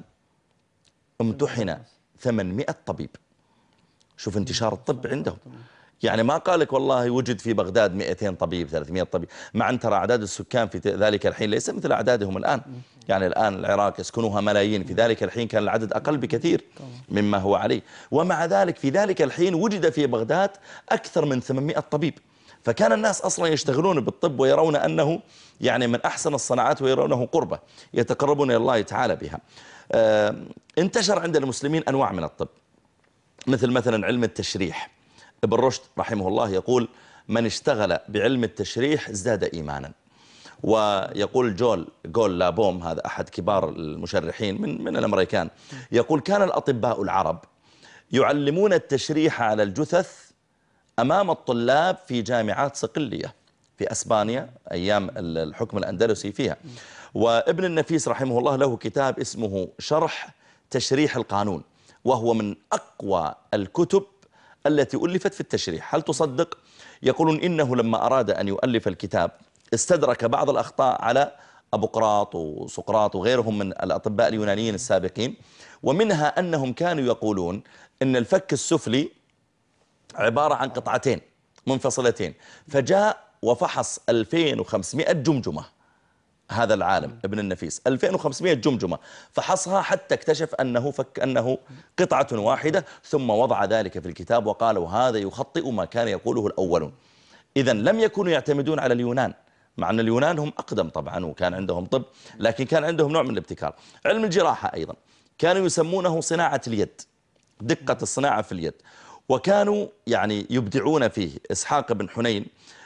امتحن 800 طبيب. شوف انتشار الطب عندهم. يعني ما قال لك والله وجد في بغداد 200 طبيب 300 طبيب، مع أن ترى أعداد السكان في ذلك الحين ليس مثل أعدادهم الآن. يعني الآن العراق يسكنها ملايين، في ذلك الحين كان العدد أقل بكثير مما هو عليه، ومع ذلك في ذلك الحين وجد في بغداد أكثر من 800 طبيب. فكان الناس أصلا يشتغلون بالطب ويرون أنه يعني من أحسن الصناعات، ويرونه قربة يتقربون إلى الله تعالى بها. انتشر عند المسلمين أنواع من الطب، مثلا علم التشريح. ابن رشد رحمه الله يقول: من اشتغل بعلم التشريح ازداد إيمانا. ويقول جول لابوم، هذا أحد كبار المشرحين من الأمريكان، يقول: كان الأطباء العرب يعلمون التشريح على الجثث أمام الطلاب في جامعات صقلية في أسبانيا أيام الحكم الأندلسي فيها. وابن النفيس رحمه الله له كتاب اسمه شرح تشريح القانون، وهو من أقوى الكتب التي ألفت في التشريح. هل تصدق؟ يقولون إنه لما أراد أن يؤلف الكتاب استدرك بعض الأخطاء على أبوقراط وسقراط وغيرهم من الأطباء اليونانيين السابقين، ومنها أنهم كانوا يقولون إن الفك السفلي عبارة عن قطعتين منفصلتين، فجاء وفحص 2500 جمجمة. هذا العالم ابن النفيس 2500 جمجمة فحصها حتى اكتشف أنه قطعة واحدة، ثم وضع ذلك في الكتاب وقال: وهذا يخطئ ما كان يقوله الأولون. إذن لم يكونوا يعتمدون على اليونان، مع أن اليونان هم أقدم طبعا وكان عندهم طب، لكن كان عندهم نوع من الابتكار. علم الجراحة أيضا كانوا يسمونه صناعة اليد، دقة الصناعة في اليد، وكانوا يعني يبدعون فيه. إسحاق بن حنين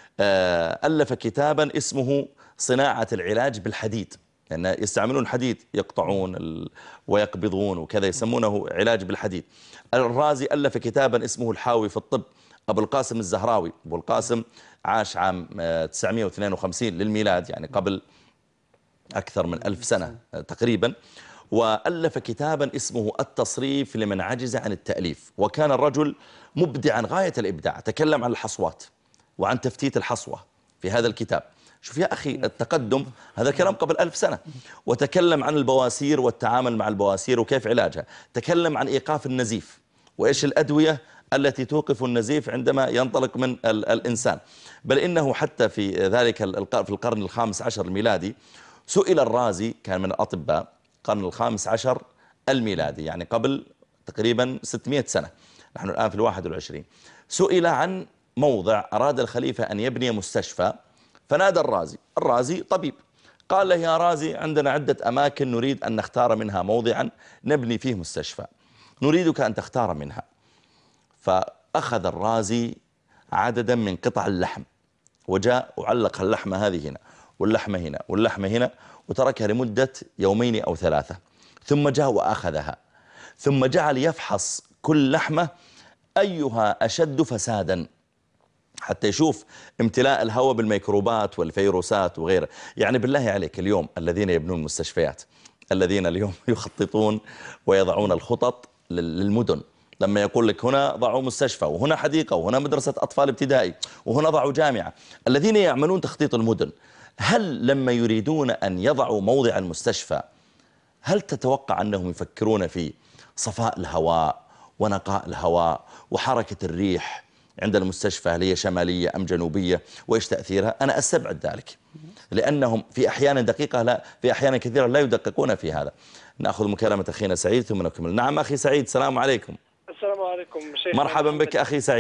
ألف كتابا اسمه صناعة العلاج بالحديد، لأن يعني يستعملون حديد، يقطعون ويقبضون وكذا، يسمونه علاج بالحديد. الرازي ألف كتابا اسمه الحاوي في الطب. أبو القاسم الزهراوي، أبو القاسم عاش عام 952 للميلاد، يعني قبل أكثر من 1000 سنة تقريبا، وألف كتابا اسمه التصريف لمن عجز عن التأليف. وكان الرجل مبدعا غاية الإبداع، تكلم عن الحصوات وعن تفتيت الحصوة في هذا الكتاب. شوف يا أخي التقدم، هذا كلام قبل 1000 سنة. وتكلم عن البواسير والتعامل مع البواسير وكيف علاجها. تكلم عن إيقاف النزيف وإيش الأدوية التي توقف النزيف عندما ينطلق من الإنسان. بل إنه حتى في ذلك في القرن الخامس عشر الميلادي سئل الرازي، كان من الأطباء، القرن الخامس عشر الميلادي يعني قبل تقريبا 600 سنة، نحن الآن في 21، سئل عن موضع أراد الخليفة أن يبني مستشفى، فنادى الرازي طبيب، قال له: يا رازي، عندنا عدة أماكن نريد أن نختار منها موضعا نبني فيه مستشفى، نريدك أن تختار منها. فأخذ الرازي عددا من قطع اللحم، وجاء وعلق اللحمة هذه هنا واللحمة هنا واللحمة هنا، وتركها لمدة 2 أو 3، ثم جاء وأخذها، ثم جعل يفحص كل لحمة أيها أشد فسادا، حتى يشوف امتلاء الهواء بالميكروبات والفيروسات وغيره. يعني بالله عليك اليوم الذين يبنون مستشفيات، الذين اليوم يخططون ويضعون الخطط للمدن، لما يقول لك هنا ضعوا مستشفى، وهنا حديقة، وهنا مدرسة أطفال ابتدائي، وهنا ضعوا جامعة، الذين يعملون تخطيط المدن، هل لما يريدون أن يضعوا موضع المستشفى هل تتوقع أنهم يفكرون في صفاء الهواء ونقاء الهواء وحركة الريح عند المستشفى، هل هي شمالية أم جنوبية، وإيش تأثيرها؟ أنا أستبعد ذلك، لأنهم في أحيان دقيقة لا، في أحيان كثيرة لا يدققون في هذا. نأخذ مكالمة أخينا سعيد ثم نكمل. نعم أخي سعيد، السلام عليكم.
السلام عليكم شيخ.
مرحبا بك أخي سعيد.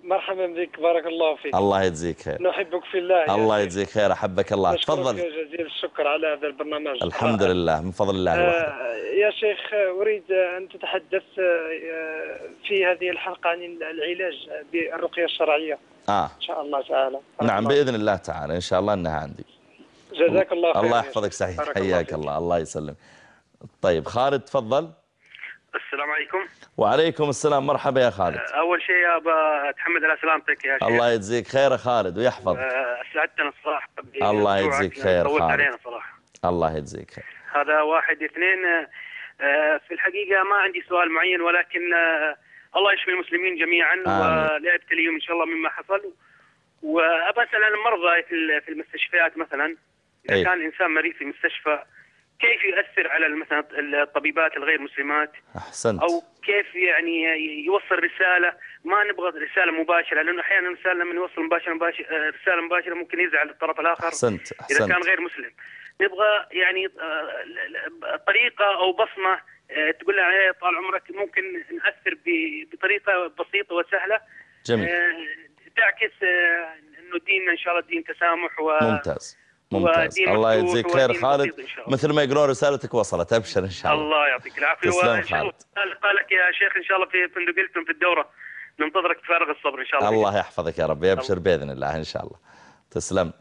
مرحبا بك، بارك الله فيك.
الله يجزيك خير.
نحبك في الله يا
الله
شيخ.
يجزيك خير، أحبك الله.
نشكرك
تفضل.
جزيل الشكر على هذا البرنامج
الحمد
رائع.
لله، من فضل الله وحده.
يا شيخ، أريد أن تتحدث في هذه الحلقة عن العلاج بالرقية الشرعية إن شاء الله تعالى.
نعم بإذن الله تعالى، إن شاء الله أنها عندي.
جزاك الله خير.
الله يحفظك سعيد، حياك الله، الله يسلم. طيب خالد تفضل.
السلام عليكم.
وعليكم السلام، مرحبا يا خالد.
أول شيء أبا أتحمد على سلامتك يا شيخ.
الله يجزيك خير يا خالد ويحفظك.
أسعدتنا الصراحة.
الله يجزيك خير
طولت
خالد.
علينا صراحة.
الله يجزيك خير.
هذا واحد. اثنين، في الحقيقة ما عندي سؤال معين، ولكن الله يشفي المسلمين جميعا ولا يبتليهم إن شاء الله مما حصل. وأبى أسأل عن المرضى في المستشفيات مثلا، إذا كان إنسان مريض في مستشفى كيف يؤثر على مثلا الطبيبات الغير مسلمات؟
أحسنت.
أو كيف يعني يوصل رسالة، ما نبغى رسالة مباشرة، لأنه أحيانا الإنسان لما يوصل رسالة مباشرة ممكن يزعل الطرف الآخر.
أحسنت.
إذا كان غير مسلم. نبغى يعني طريقة أو بصمة تقول لنا عليها طال عمرك، ممكن نأثر بطريقة بسيطة وسهلة.
جميل.
تعكس إنه ديننا إن شاء الله دين تسامح
ممتاز. ممتاز. الله يجزيك خير خالد، مثل ما يقولون رسالتك وصلت، ابشر ان شاء الله.
الله يعطيك العافيه.
تسلم خالد.
قالك يا شيخ ان شاء الله في فندق هيلتون في الدوره، ننتظرك بفارغ الصبر ان شاء الله.
الله يحفظك يا رب، يبشر باذن الله ان شاء الله. تسلم.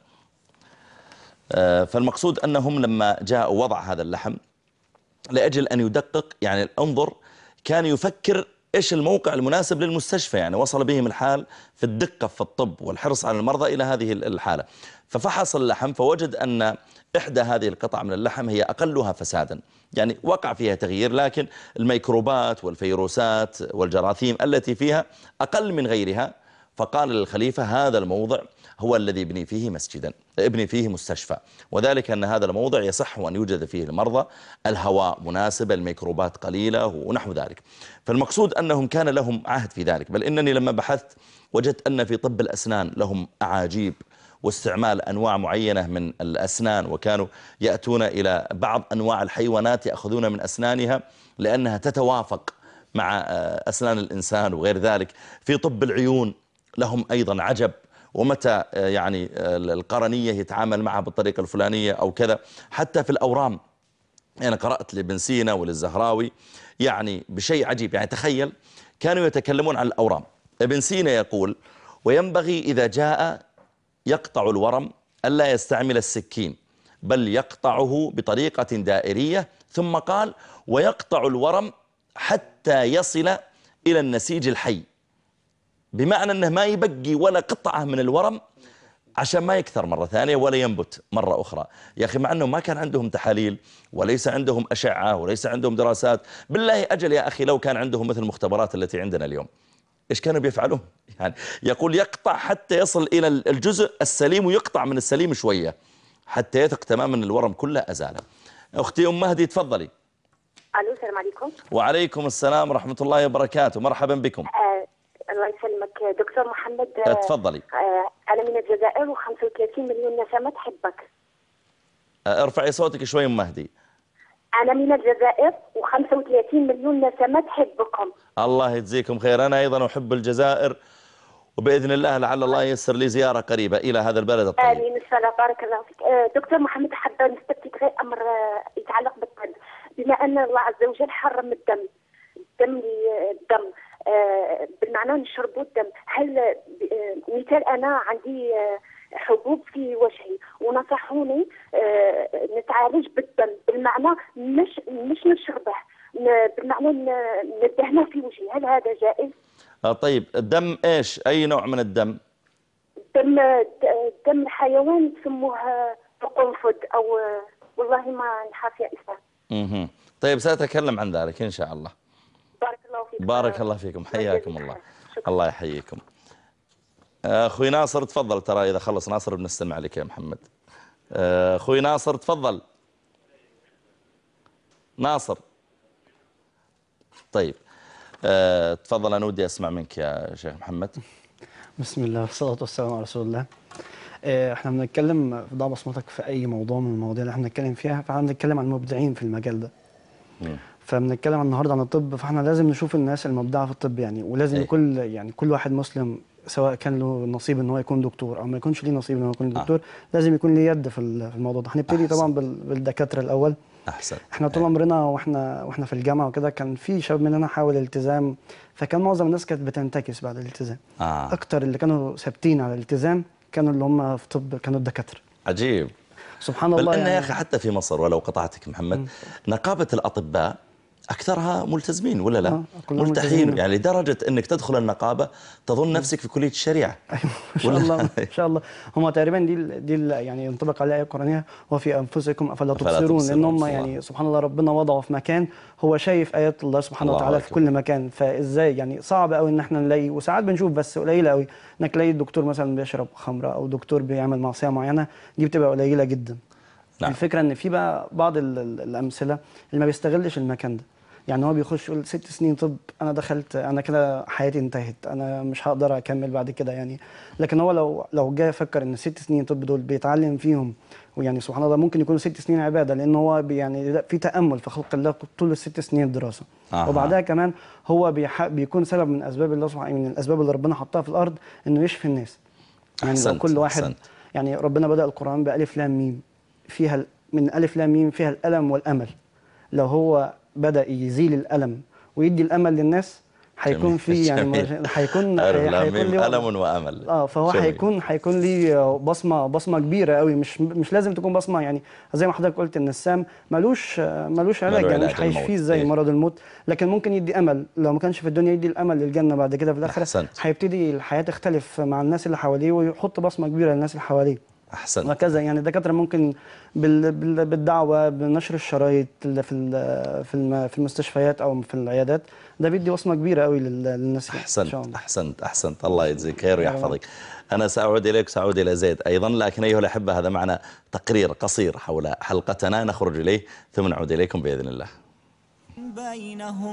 فالمقصود انهم لما جاءوا وضع هذا اللحم لاجل ان يدقق، يعني انظر كان يفكر ايش الموقع المناسب للمستشفى، يعني وصل بهم الحال في الدقة في الطب والحرص على المرضى إلى هذه الحالة. ففحص اللحم فوجد أن إحدى هذه القطع من اللحم هي أقلها فسادا، يعني وقع فيها تغيير، لكن الميكروبات والفيروسات والجراثيم التي فيها أقل من غيرها. فقال للخليفة هذا الموضع هو الذي ابني فيه مستشفى، وذلك أن هذا الموضع يصح أن يوجد فيه المرضى، الهواء مناسب، الميكروبات قليلة ونحو ذلك. فالمقصود أنهم كان لهم عهد في ذلك، بل إنني لما بحثت وجدت أن في طب الأسنان لهم أعاجيب واستعمال أنواع معينة من الأسنان، وكانوا يأتون إلى بعض أنواع الحيوانات يأخذون من أسنانها لأنها تتوافق مع أسنان الإنسان وغير ذلك. في طب العيون لهم أيضا عجب، ومتى يعني القرنية يتعامل معها بالطريقة الفلانية أو كذا. حتى في الأورام، يعني قرأت لابن سينا وللزهراوي يعني بشيء عجيب، يعني تخيل كانوا يتكلمون عن الأورام. ابن سينا يقول وينبغي إذا جاء يقطع الورم ألا يستعمل السكين، بل يقطعه بطريقة دائرية، ثم قال ويقطع الورم حتى يصل إلى النسيج الحي، بمعنى أنه ما يبقي ولا قطعة من الورم عشان ما يكثر مرة ثانية ولا ينبت مرة أخرى. يا أخي مع أنه ما كان عندهم تحاليل وليس عندهم أشعة وليس عندهم دراسات، بالله أجل يا أخي لو كان عندهم مثل المختبرات التي عندنا اليوم إيش كانوا بيفعلون؟ يعني يقول يقطع حتى يصل إلى الجزء السليم، ويقطع من السليم شوية حتى يثق تماما الورم كله أزاله. أختي أم مهدي تفضلي.
ألو، السلام عليكم.
وعليكم السلام ورحمة الله وبركاته، مرحبا بكم.
الله يسلمك دكتور محمد.
تفضلي.
أنا من الجزائر و35 مليون نسمة تحبك.
ارفعي صوتك شوي أم مهدي.
أنا من الجزائر و35 مليون نسمة تحبكم.
الله يجزيكم خير، أنا أيضا أحب الجزائر، وبإذن الله لعل الله ييسر لي زيارة قريبة إلى هذا البلد الطيب.
آمين إن شاء الله، بارك الله فيك. دكتور محمد، حابة نستفيد غير أمر يتعلق بالطب. بما أن الله عز وجل حرم الدم بالمعنى نشربوا الدم، هل مثال أنا عندي حبوب في وجهي ونصحوني نتعالج بالدم، بالمعنى مش نشربه، بالمعنى ندهنه في وجهي، هل هذا جائز؟
طيب الدم إيش؟ أي نوع من الدم؟
دم الحيوان يسموه قنفذ أو والله ما نحاف يا إسلام.
طيب سأتكلم عن ذلك إن شاء الله.
بارك الله فيكم.
بارك الله فيكم، حياكم الله. الله يحييكم. أخوي ناصر تفضل، ترى إذا خلص ناصر بنستمع لك يا محمد. أخوي ناصر تفضل. ناصر طيب تفضل، أنا ودي أسمع منك يا شيخ محمد.
بسم الله والصلاة والسلام على رسول الله. احنا بنتكلم في ضع بصمتك في أي موضوع من المواضيع اللي احنا بنتكلم فيها، فاحنا بنتكلم عن المبدعين في المجال ده. فبنتكلم النهارده عن الطب، فاحنا لازم نشوف الناس المبدعة في الطب يعني، ولازم كل واحد مسلم سواء كان له نصيب ان هو يكون دكتور او ما يكونش ليه نصيب ان هو يكون دكتور، لازم يكون ليه يد في الموضوع ده. هنبتدي طبعا بالدكاتره الاول.
احسن.
احنا طول عمرنا واحنا في الجامعه وكده كان في شباب مننا حاول الالتزام، فكان معظم الناس كانت بتنتكس بعد الالتزام. اكتر اللي كانوا ثابتين على الالتزام كانوا اللي هم في طب، كانوا الدكاتره.
عجيب
سبحان الله.
بل إن يا أخي حتى في مصر، ولو قطعتك محمد، نقابة الأطباء أكثرها ملتزمين ولا لا؟ ملتحين، يعني لدرجة أنك تدخل النقابة تظن نفسك في كلية الشريعة.
أيوة ما شاء الله ما شاء الله. هم تقريبا دي يعني ينطبق عليها الآية القرآنية وفي أنفسكم أفلا تبصرون، لأن هم يعني سبحان الله ربنا وضعه في مكان هو شايف آيات الله سبحانه وتعالى في كل مكان. فإزاي يعني صعب قوي إن احنا نلاقي، وساعات بنشوف بس قليلة قوي إنك تلاقي الدكتور مثلا بيشرب خمرة أو دكتور بيعمل معصية معينة، دي بتبقى قليلة جدا. نعم. الفكرة إن في بقى بعض الأمثلة اللي ما بيستغلش المكان ده، يعني هو بيخش يقول 6 سنين طب انا دخلت، انا كده حياتي انتهت، انا مش هقدر اكمل بعد كده يعني. لكن هو لو جاي يفكر ان 6 سنين طب دول بيتعلم فيهم، ويعني سبحان الله ممكن يكونوا 6 سنين عباده، لان هو يعني في تامل في خلق الله طول ال6 سنين الدراسه. وبعدها كمان هو بيكون سبب من اسباب الله سبحانه، من الاسباب اللي ربنا حطها في الارض انه يشفي الناس. يعني لو كل واحد يعني ربنا بدأ القرآن بألف لام ميم، فيها من ألف لام ميم فيها الألم والأمل. لو هو بدأ يزيل الألم ويدي الأمل للناس، هيكون في يعني هيكون
ليه ألم وأمل.
فهو هيكون ليه بصمة كبيرة قوي. مش لازم تكون بصمة يعني زي ما حضرتك قلت ان السام ملوش علاج، يعني مش هيشفيه زي مرض الموت، لكن ممكن يدي امل. لو ما كانش في الدنيا يدي الامل للجنة بعد كده في الاخره، هيبتدي الحياة تختلف مع الناس اللي حواليه ويحط بصمة كبيرة للناس اللي حواليه.
احسنت.
وهكذا يعني الدكاتره ممكن بالدعوه، بنشر الشرايط في المستشفيات او في العيادات، ده بيدي بصمه كبيره قوي للناس.
احسنت الله يجزيك خير ويحفظك. انا ساعود اليك، ساعود الى زيد ايضا، لكن ايها الاحبه هذا معنا تقرير قصير حول حلقتنا نخرج اليه ثم نعود اليكم باذن الله.
بينهم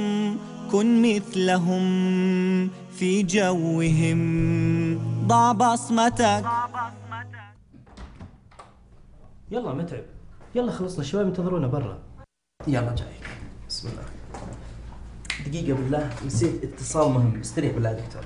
كن مثلهم في جوهم، ضع بصمتك.
يلا متعب، يلا خلصنا، الشباب ينتظرونا برا.
يلا جاي. بسم الله. دقيقة بالله، نسيت اتصال مهم، استريح بالله دكتور.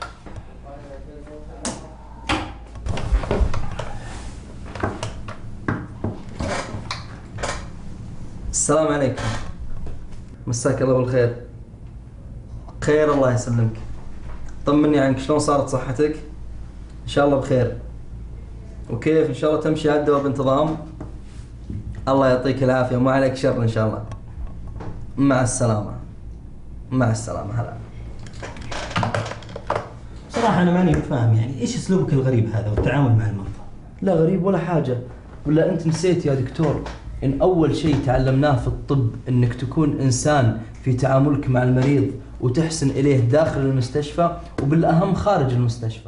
السلام عليكم. مساك الله بالخير. خير الله يسلمك. طمني عنك، شلون صارت صحتك؟ إن شاء الله بخير. وكيف إن شاء الله تمشي على الدواء بانتظام؟ الله يعطيك العافية وما عليك شر إن شاء الله. مع السلامة. مع السلامة. هلا.
صراحة أنا ماني فاهم يعني إيش أسلوبك الغريب هذا والتعامل مع المرضى؟
لا غريب ولا حاجة، ولا أنت نسيت يا دكتور إن أول شيء تعلمناه في الطب إنك تكون إنسان في تعاملك مع المريض وتحسن إليه داخل المستشفى وبالأهم خارج المستشفى.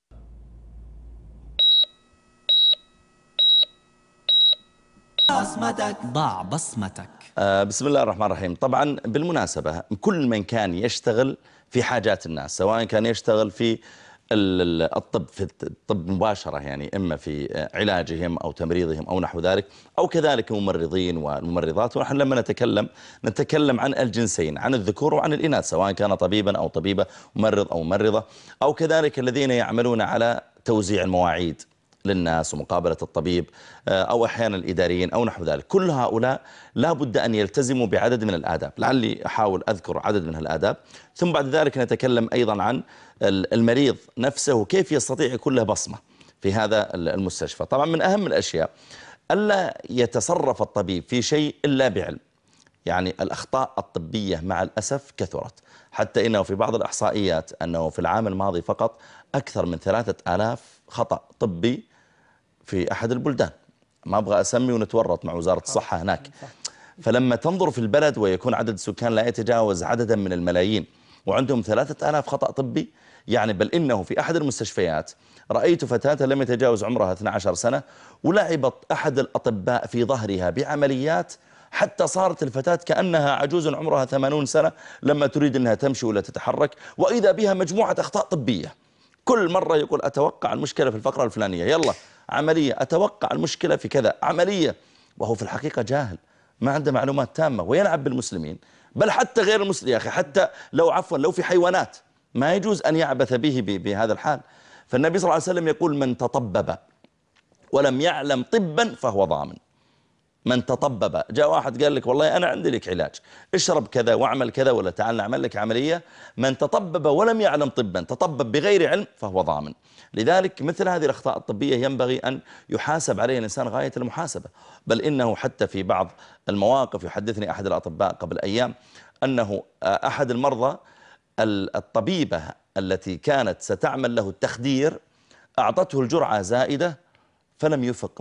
بصمتك. ضع بصمتك.
بسم الله الرحمن الرحيم. طبعا بالمناسبة كل من كان يشتغل في حاجات الناس، سواء كان يشتغل في الطب، في الطب مباشرة يعني إما في علاجهم أو تمريضهم أو نحو ذلك، أو كذلك الممرضين والممرضات. ونحن لما نتكلم عن الجنسين، عن الذكور وعن الإناث، سواء كان طبيبا أو طبيبة، ممرض أو ممرضة، أو كذلك الذين يعملون على توزيع المواعيد للناس ومقابلة الطبيب، أو أحيانا الإداريين أو نحو ذلك. كل هؤلاء لا بد أن يلتزموا بعدد من الآداب، لعلي أحاول أذكر عدد من الآداب، ثم بعد ذلك نتكلم أيضا عن المريض نفسه وكيف يستطيع يكون له بصمة في هذا المستشفى. طبعا من أهم الأشياء ألا يتصرف الطبيب في شيء إلا بعلم. يعني الأخطاء الطبية مع الأسف كثرت، حتى إنه في بعض الإحصائيات أنه في العام الماضي فقط أكثر من 3000 خطأ طبي في أحد البلدان. ما أبغى أسمي ونتورط مع وزارة الصحة هناك. فلما تنظر في البلد ويكون عدد السكان لا يتجاوز عددا من الملايين وعندهم 3000 خطأ طبي، يعني بل إنه في أحد المستشفيات رأيت فتاة لم يتجاوز عمرها 12 سنة ولعبت أحد الأطباء في ظهرها بعمليات حتى صارت الفتاة كأنها عجوز عمرها 80 سنة لما تريد أنها تمشي ولا تتحرك، وإذا بها مجموعة أخطاء طبية. كل مرة يقول أتوقع المشكلة في الفقرة الفلانية، يلا عملية، أتوقع المشكلة في كذا، عملية، وهو في الحقيقة جاهل ما عنده معلومات تامة ويلعب بالمسلمين. بل حتى غير المسلمين يا أخي، حتى لو عفوا لو في حيوانات، ما يجوز أن يعبث به بهذا الحال. فالنبي صلى الله عليه وسلم يقول من تطبب ولم يعلم طبا فهو ضامن. من تطبب، جاء واحد قال لك والله أنا عندي لك علاج، اشرب كذا واعمل كذا، ولا تعال نعمل لك عملية. من تطبب ولم يعلم طبا، تطبب بغير علم، فهو ضامن. لذلك مثل هذه الأخطاء الطبية ينبغي أن يحاسب عليها الإنسان غاية المحاسبة. بل إنه حتى في بعض المواقف يحدثني أحد الأطباء قبل أيام أنه أحد المرضى الطبيبة التي كانت ستعمل له التخدير أعطته الجرعة زائدة، فلم يفق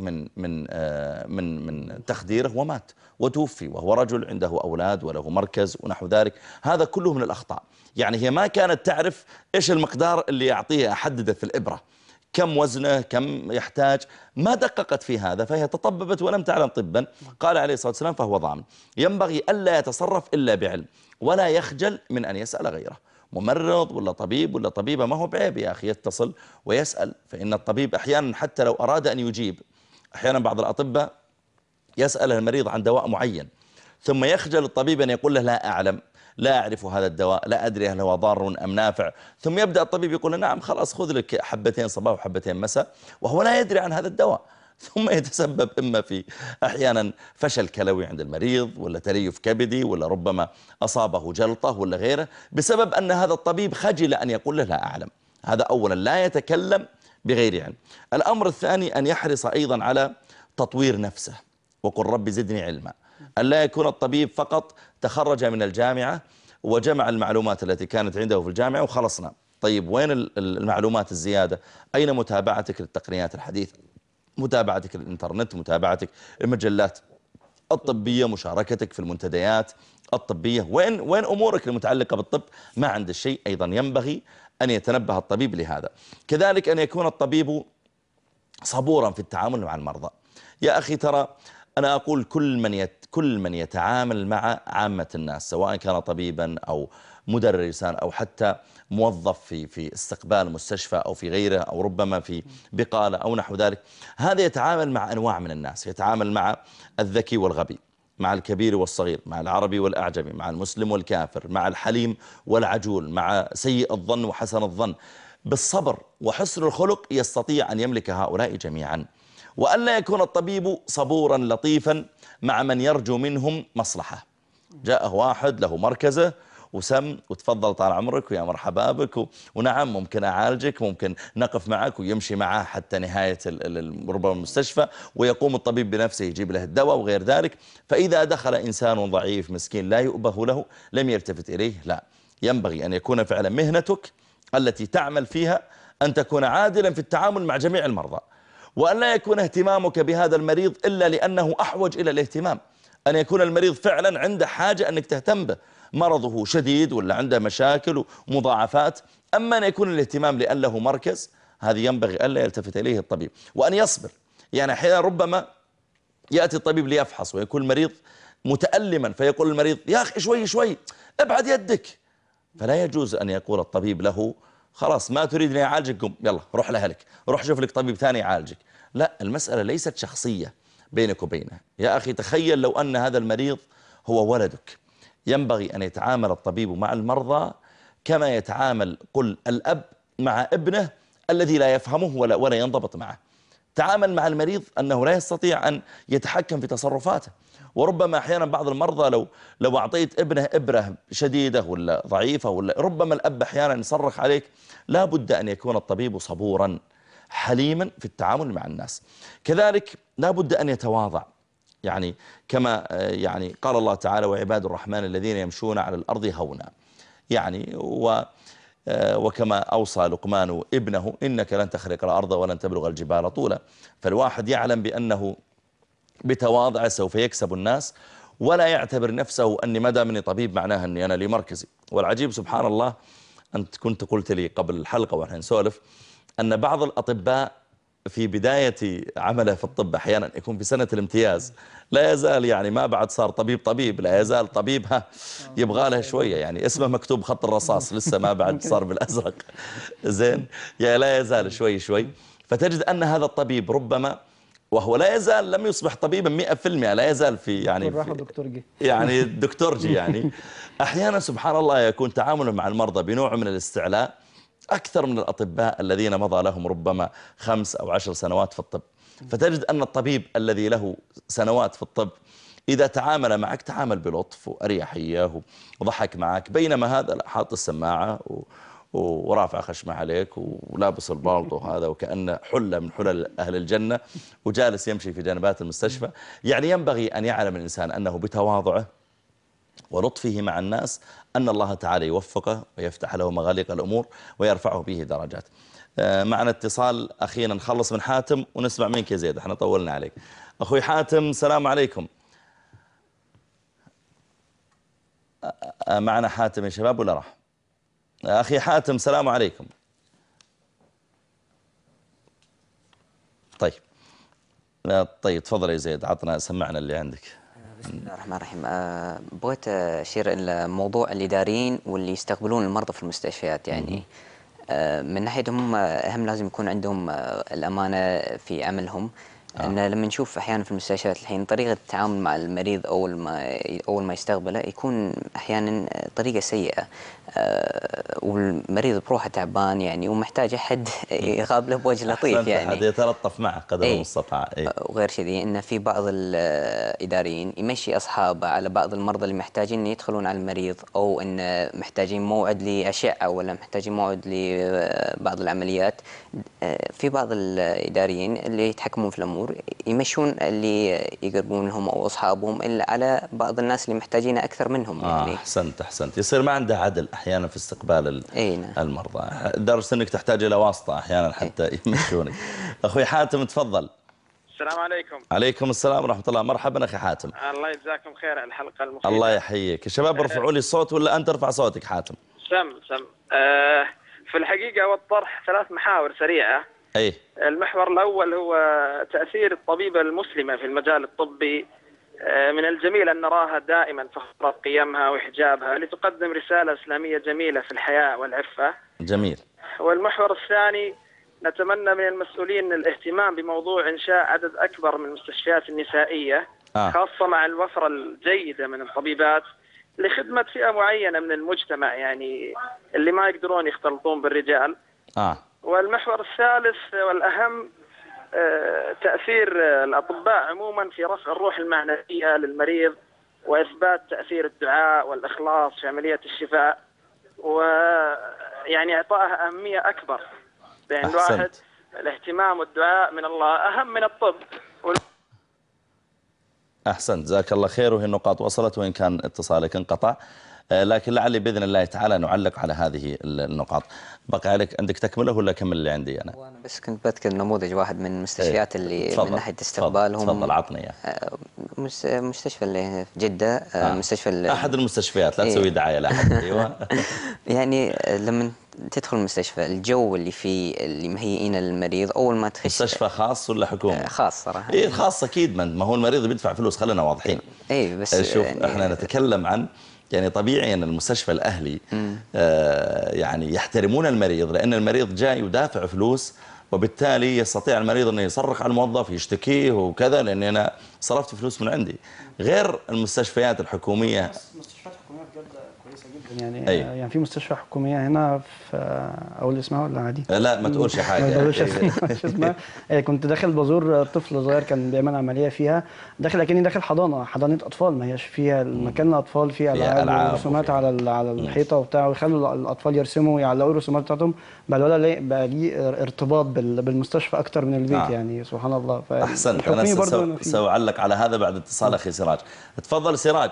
من تخديره ومات وتوفي، وهو رجل عنده أولاد وله مركز ونحو ذلك. هذا كله من الأخطاء. يعني هي ما كانت تعرف إيش المقدار اللي يعطيه، أحدده في الإبرة كم وزنه كم يحتاج، ما دققت في هذا، فهي تطببت ولم تعلم طبا. قال عليه الصلاة والسلام فهو ضامن. ينبغي ألا يتصرف إلا بعلم، ولا يخجل من أن يسأل غيره، ممرض ولا طبيب ولا طبيبة، ما هو بعيب يا أخي يتصل ويسأل. فإن الطبيب أحيانا حتى لو أراد أن يجيب، أحيانا بعض الأطباء يسأل المريض عن دواء معين ثم يخجل الطبيب أن يقول له لا أعلم، لا أعرف هذا الدواء، لا أدري هل هو ضار أم نافع. ثم يبدأ الطبيب يقول له نعم خلاص خذ لك حبتين صباح وحبتين مساء، وهو لا يدري عن هذا الدواء. ثم يتسبب إما في أحيانا فشل كلوي عند المريض، ولا تليف كبدي، ولا ربما أصابه جلطة ولا غيره، بسبب أن هذا الطبيب خجل أن يقول له لا أعلم. هذا أولا لا يتكلم بغير علم. الأمر الثاني أن يحرص أيضا على تطوير نفسه، وقل رب زدني علما. أن لا يكون الطبيب فقط تخرج من الجامعة وجمع المعلومات التي كانت عنده في الجامعة وخلصنا. طيب وين المعلومات الزيادة؟ أين متابعتك للتقنيات الحديثة، متابعتك للإنترنت، متابعتك المجلات الطبية، مشاركتك في المنتديات الطبية؟ وين أمورك المتعلقة بالطب؟ ما عند الشيء. أيضا ينبغي أن يتنبه الطبيب لهذا. كذلك أن يكون الطبيب صبورا في التعامل مع المرضى. يا أخي ترى أنا أقول كل من يتعامل مع عامة الناس، سواء كان طبيبا أو مدرسا أو حتى موظف في استقبال مستشفى أو في غيره، أو ربما في بقالة أو نحو ذلك، هذا يتعامل مع أنواع من الناس. يتعامل مع الذكي والغبي، مع الكبير والصغير، مع العربي والأعجمي، مع المسلم والكافر، مع الحليم والعجول، مع سيء الظن وحسن الظن. بالصبر وحسن الخلق يستطيع أن يملك هؤلاء جميعا. وألا يكون الطبيب صبورا لطيفا مع من يرجو منهم مصلحة. جاءه واحد له مركزه وسم وتفضل طال عمرك ويا مرحبا بك ونعم ممكن أعالجك، ممكن نقف معك، ويمشي معه حتى نهاية ربما المستشفى، ويقوم الطبيب بنفسه يجيب له الدواء وغير ذلك. فإذا دخل إنسان ضعيف مسكين لا يؤبه له لم يلتفت إليه. لا، ينبغي أن يكون فعلا مهنتك التي تعمل فيها أن تكون عادلا في التعامل مع جميع المرضى، وأن لا يكون اهتمامك بهذا المريض إلا لأنه أحوج إلى الاهتمام. أن يكون المريض فعلا عنده حاجة أنك تهتم به، مرضه شديد ولا عنده مشاكل ومضاعفات. أما أن يكون الاهتمام لأن له مركز، هذه ينبغي ألا يلتفت إليه الطبيب، وأن يصبر. يعني أحيانا ربما يأتي الطبيب ليفحص ويكون المريض متألما، فيقول المريض يا أخي شوي شوي ابعد يدك. فلا يجوز أن يقول الطبيب له خلاص ما تريدني أعالجك، قم يلا روح لأهلك، روح شوف لك طبيب ثاني يعالجك. لا، المسألة ليست شخصية بينك وبينه. يا أخي تخيل لو أن هذا المريض هو ولدك، ينبغي أن يتعامل الطبيب مع المرضى كما يتعامل قل الأب مع ابنه الذي لا يفهمه ولا ينضبط معه. تعامل مع المريض أنه لا يستطيع أن يتحكم في تصرفاته. وربما أحيانا بعض المرضى لو أعطيت ابنه إبرة شديدة ولا ضعيفة، ولا ربما الأب أحيانا يصرخ عليك. لا بد أن يكون الطبيب صبورا حليما في التعامل مع الناس. كذلك لا بد أن يتواضع، يعني كما يعني قال الله تعالى وعباد الرحمن الذين يمشون على الأرض هونا، يعني وكما أوصى لقمان ابنه إنك لن تخرق الأرض ولن تبلغ الجبال طولا. فالواحد يعلم بأنه بتواضع سوف يكسب الناس، ولا يعتبر نفسه أني ما دام اني طبيب معناها أني أنا لي مركزي. والعجيب سبحان الله، أنت كنت قلت لي قبل الحلقة ونحن نسولف أن بعض الأطباء في بداية عمله في الطب أحيانا يكون في سنة الامتياز لا يزال، يعني ما بعد صار طبيب لا يزال طبيب يبغى له شوية، يعني اسمه مكتوب خط الرصاص لسه ما بعد صار بالأزرق زين، يعني لا يزال شوي. فتجد أن هذا الطبيب ربما وهو لا يزال لم يصبح طبيبا 100%، لا يزال في يعني يعني الدكتور جي يعني أحيانا سبحان الله يكون تعامله مع المرضى بنوع من الاستعلاء أكثر من الأطباء الذين مضى لهم ربما 5 أو 10 سنوات في الطب. فتجد أن الطبيب الذي له سنوات في الطب إذا تعامل معك تعامل بلطف وأريحية وضحك معك، بينما هذا حاط السماعة ورافع خشمه عليك ولابس البالطو هذا وكأنه حلة من حلل أهل الجنة وجالس يمشي في جنبات المستشفى. يعني ينبغي أن يعلم الإنسان أنه بتواضعه ولطفه مع الناس أن الله تعالى يوفقه ويفتح له مغاليق الأمور ويرفعه به درجات. معنا اتصال أخينا نخلص من حاتم ونسمع منك يا زيد، احنا طولنا عليك. أخوي حاتم السلام عليكم. معنا حاتم يا شباب ولا راح؟ أخي حاتم السلام عليكم. طيب تفضل يا زيد، عطنا سمعنا اللي عندك.
بسم الله الرحمن الرحيم. بغيت أشير إلى موضوع الإداريين واللي يستقبلون المرضى في المستشفيات. يعني من ناحيتهم أهم لازم يكون عندهم الأمانة في عملهم. أن لما نشوف أحيانا في المستشفيات الحين طريقة التعامل مع المريض أول ما يستقبله يكون أحيانا طريقة سيئة، والمريض بروحه تعبان يعني ومحتاج أحد يقابله بوجه لطيف، يعني
أحد يتلطف معه قدر المستطاع.
وغير كذي إن في بعض الإداريين يمشي أصحابه على بعض المرضى اللي محتاجين يدخلون على المريض، أو إن محتاجين موعد لأشعة ولا محتاجين موعد لبعض العمليات. في بعض الإداريين اللي يتحكمون في الأمور يمشون اللي يقربون لهم أو أصحابهم إلا على بعض الناس اللي محتاجين أكثر منهم. يعني
أحسنت. يصير ما عنده عدل أحيانا في استقبال المرضى، درس أنك تحتاج إلى واسطة أحيانا حتى يمشونك. أخوي حاتم تفضل.
السلام عليكم.
عليكم السلام ورحمة الله. مرحبا أخي حاتم.
الله يجزاكم خير على الحلقة المفيدة.
الله يحييك. الشباب ارفعوا لي الصوت ولا أنت ارفع صوتك حاتم؟
سم في الحقيقة والطرح 3 محاور سريعة. المحور الأول هو تأثير الطبيبة المسلمة في المجال الطبي. من الجميل أن نراها دائما فخورة بقيمها وحجابها لتقدم رسالة إسلامية جميلة في الحياة والعفة.
جميل.
والمحور الثاني نتمنى من المسؤولين الاهتمام بموضوع إنشاء عدد أكبر من المستشفيات النسائية، خاصة مع الوفرة الجيدة من الطبيبات لخدمة فئة معينة من المجتمع، يعني اللي ما يقدرون يختلطون بالرجال. والمحور الثالث والأهم تأثير الأطباء عموما في رفع الروح المعنوية للمريض وإثبات تأثير الدعاء والإخلاص في عملية الشفاء، ويعني إعطائها أهمية أكبر، لأن الواحد الاهتمام والدعاء من الله أهم من الطب.
أحسنت، جزاك الله خير. وهي النقاط وصلت وإن كان اتصالك انقطع، لكن لعلي بإذن الله تعالى نعلق على هذه النقاط. بقى عليك عندك تكمله ولا كمل اللي عندي أنا؟
وأنا بس كنت بذكر نموذج واحد من المستشفيات اللي من ناحية استقبالهم.
تفضل عطني إياه.
مستشفى اللي في جدة. مستشفى
أحد المستشفيات، لا تسوي دعاية لأحد. أيوة.
يعني لما تدخل المستشفى الجو اللي فيه اللي مهيئين للمريض أول ما تخش.
مستشفى خاص ولا حكومي؟
خاص صراحة.
الخاص أكيد، ما هو المريض بيدفع فلوس، خلينا واضحين.
بس
شوف يعني احنا نتكلم عن يعني طبيعي أن المستشفى الأهلي يعني يحترمون المريض، لأن المريض جاي يدافع فلوس، وبالتالي يستطيع المريض أنه يصرخ على الموظف يشتكيه وكذا، لأني أنا صرفت فلوس من عندي. غير المستشفيات الحكومية.
مستشفيات حكومية بجد كويسة جدا يعني. يعني في مستشفى حكومية هنا في أقول اسمها ولا عادي؟
لا ما تقولش حاجة.
ما تقولش اسمها. كنت داخل بزور طفل صغير كان بيعمل عملية فيها، داخل لكني داخل حضانة أطفال، ما هيش فيها المكان الأطفال فيه ألعاب ورسومات على الحيطة وبتاع، ويخلوا الأطفال يرسموا ويعلقوا الرسومات بتاعتهم. بقى ليه ارتباط بالمستشفى أكتر من البيت. يعني سبحان الله.
أحسنت. أنا سأعلق على هذا بعد اتصال أخي سراج. تفضل سراج.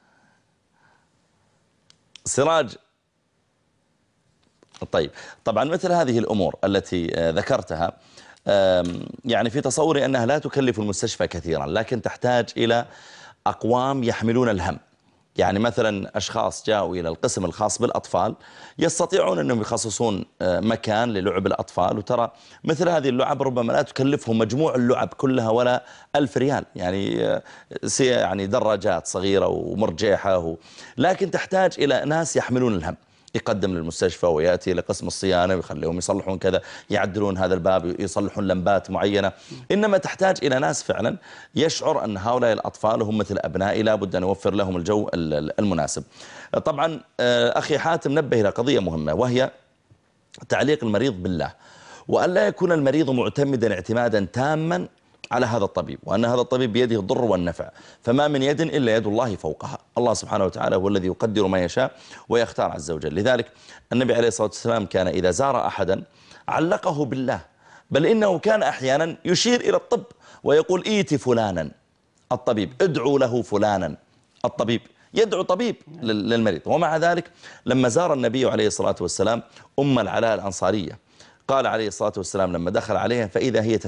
طيب، طبعا مثل هذه الأمور التي ذكرتها يعني في تصوري أنها لا تكلف المستشفى كثيرا، لكن تحتاج إلى أقوام يحملون الهم. يعني مثلا أشخاص جاءوا إلى القسم الخاص بالأطفال يستطيعون أنهم يخصصون مكان للعب الأطفال، وترى مثل هذه اللعب ربما لا تكلفهم مجموع اللعب كلها ولا 1000 ريال، يعني دراجات صغيرة ومرجيحة لكن تحتاج إلى ناس يحملون الهم. يقدم للمستشفى ويأتي لقسم الصيانة ويخليهم يصلحون كذا، يعدلون هذا الباب، يصلحون لمبات معينة. إنما تحتاج إلى ناس فعلا يشعر أن هؤلاء الأطفال هم مثل أبنائي، لا بد أن نوفر لهم الجو المناسب. طبعا أخي حاتم نبه إلى قضية مهمة، وهي تعليق المريض بالله، وأن لا يكون المريض معتمدا اعتمادا تاما على هذا الطبيب، وأن هذا الطبيب بيده الضر والنفع، فما من يد إلا يد الله فوقها. الله سبحانه وتعالى هو الذي يقدر ما يشاء ويختار عز وجل. لذلك النبي عليه الصلاة والسلام كان إذا زار أحدا علقه بالله، بل إنه كان أحيانا يشير إلى الطب ويقول إيتي فلانا الطبيب، ادعوا له فلانا الطبيب، يدعو طبيب للمريض. ومع ذلك لما زار النبي عليه الصلاة والسلام أم العلاء الأنصارية، قال عليه الصلاة والسلام لما دخل عليها فإذا هي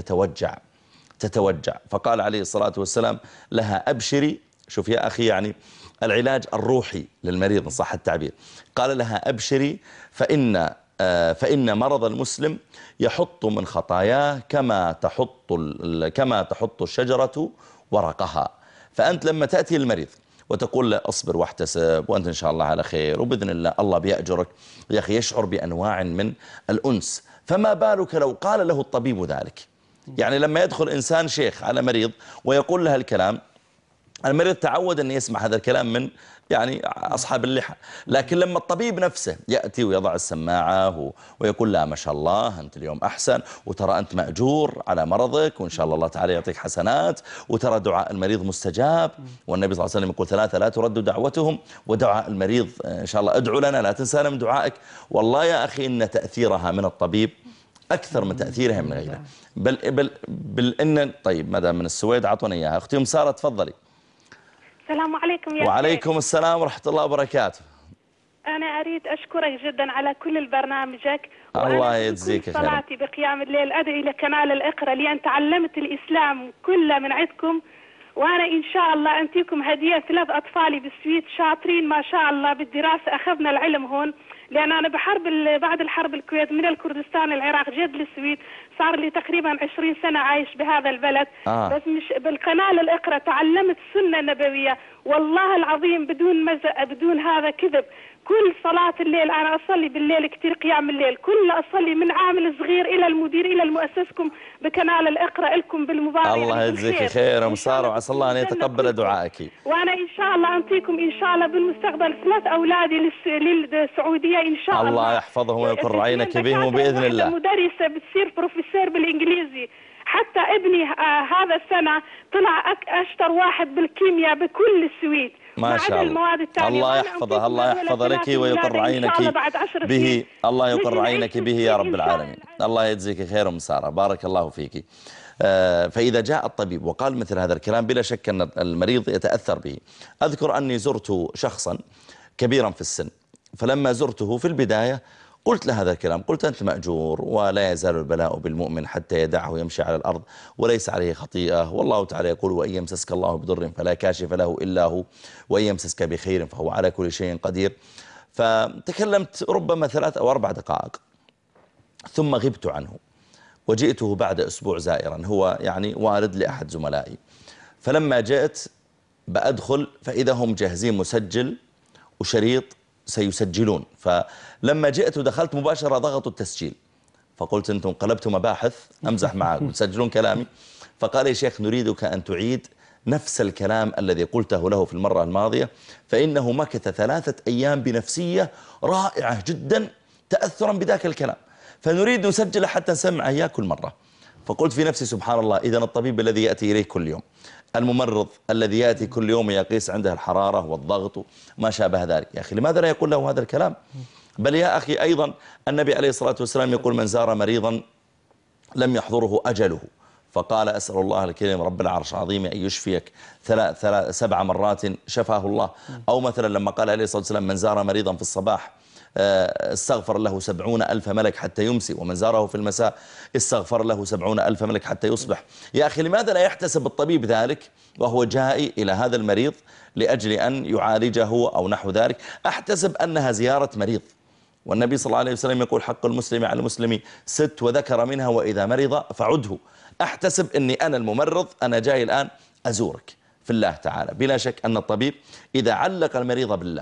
تتوجع، فقال عليه الصلاة والسلام لها أبشري. شوف يا أخي، يعني العلاج الروحي للمريض إن صح التعبير، قال لها أبشري فإن مرض المسلم يحط من خطاياه كما تحط الشجرة ورقها. فأنت لما تأتي المريض وتقول له أصبر واحتسب وأنت إن شاء الله على خير وبإذن الله بيأجرك، يا أخي يشعر بأنواع من الأنس. فما بالك لو قال له الطبيب ذلك؟ يعني لما يدخل إنسان شيخ على مريض ويقول له الكلام، المريض تعود أن يسمع هذا الكلام من يعني أصحاب اللحى، لكن لما الطبيب نفسه يأتي ويضع السماعة ويقول لا ما شاء الله أنت اليوم أحسن، وترى أنت مأجور على مرضك وإن شاء الله تعالى يعطيك حسنات، وترى دعاء المريض مستجاب، والنبي صلى الله عليه وسلم يقول 3 لا ترد دعوتهم، ودعاء المريض إن شاء الله ادعو لنا لا تنسانا من دعائك. والله يا أخي إن تأثيرها من الطبيب أكثر من تأثيرها من غيره. بل إن طيب مدام من السويد عطونا إياها. أختي أم سارة تفضلي.
السلام عليكم يا
وعليكم السلام ورحمة الله وبركاته.
أنا أريد أشكرك جدا على كل برنامجك،
الله يجزيك خير.
صلاتي بقيام الليل أدعي إلى قناة الإقرأ لأن تعلمت الإسلام كله من عندكم، وأنا إن شاء الله أنتيكم هدية 3 أطفالي بالسويد شاطرين ما شاء الله بالدراسة، أخذنا العلم هون، لأن أنا بعد الحرب الكويت من الكردستان العراق جد للسويد، صار لي تقريبا 20 سنة عايش بهذا البلد. بس مش بالقناة الإقرأ تعلمت سنة نبوية والله العظيم بدون هذا كذب. كل صلاة الليل أنا أصلي بالليل كتير قيام الليل، كل أصلي من عامل صغير إلى المدير إلى المؤسسكم بقناة الإقرأ لكم بالمبارك.
الله يجزيك خير أم سارة، وعسى الله أن يتقبل دعائك.
وأنا إن شاء الله أنتيكم إن شاء الله بالمستقبل 3 أولادي للسعودية إن شاء الله.
الله يحفظهم ويقر عينك بهم بإذن الله.
مدرسة بتصير بروفيسور بالإنجليزي، حتى ابني هذا السنة طلع أشطر واحد بالكيمياء بكل السويد
ما شاء الله. الله يحفظها، الله يحفظ لك ويقر عينك به، الله يقر عينك به يا رب العالمين. الله يجزيك خير أم سارة، بارك الله فيك. فإذا جاء الطبيب وقال مثل هذا الكلام بلا شك أن المريض يتأثر به. أذكر أني زرت شخصا كبيرا في السن، فلما زرته في البداية قلت له هذا الكلام، قلت أنت مأجور ولا يزال البلاء بالمؤمن حتى يدعه يمشي على الأرض وليس عليه خطيئة، والله تعالى يقول وإن يمسسك الله بضر فلا كاشف له إلا هو وإن يمسسك بخير فهو على كل شيء قدير. فتكلمت ربما 3 أو 4 دقائق ثم غبت عنه، وجئته بعد أسبوع زائرا، هو يعني والد لأحد زملائي. فلما جئت بأدخل فإذا هم جاهزين مسجل وشريط سيسجلون، فلما جئت ودخلت مباشرة ضغطوا التسجيل، فقلت أنتم انقلبتوا مباحث، أمزح معكم تسجلون كلامي؟ فقال يا شيخ نريدك أن تعيد نفس الكلام الذي قلته له في المرة الماضية، فإنه مكث 3 أيام بنفسية رائعة جدا تأثرا بذاك الكلام، فنريد نسجل حتى نسمعه إياه كل مرة. فقلت في نفسي سبحان الله، إذن الطبيب الذي يأتي إليه كل يوم، الممرض الذي يأتي كل يوم يقيس عنده الحرارة والضغط وما شابه ذلك، يا أخي لماذا لا يقول له هذا الكلام؟ بل يا أخي أيضا النبي عليه الصلاة والسلام يقول من زار مريضا لم يحضره أجله فقال أسأل الله الكريم رب العرش العظيم أن يشفيك 7 مرات شفاه الله. أو مثلا لما قال عليه الصلاة والسلام من زار مريضا في الصباح استغفر له 70,000 ملك حتى يمسي، ومن زاره في المساء استغفر له 70,000 ملك حتى يصبح. يا أخي لماذا لا يحتسب الطبيب ذلك وهو جاء إلى هذا المريض لأجل أن يعالجه أو نحو ذلك؟ أحتسب أنها زيارة مريض، والنبي صلى الله عليه وسلم يقول حق المسلم على المسلم 6 وذكر منها وإذا مرض فعده. أحتسب أني أنا الممرض أنا جاي الآن أزورك في الله تعالى. بلا شك أن الطبيب إذا علق المريض بالله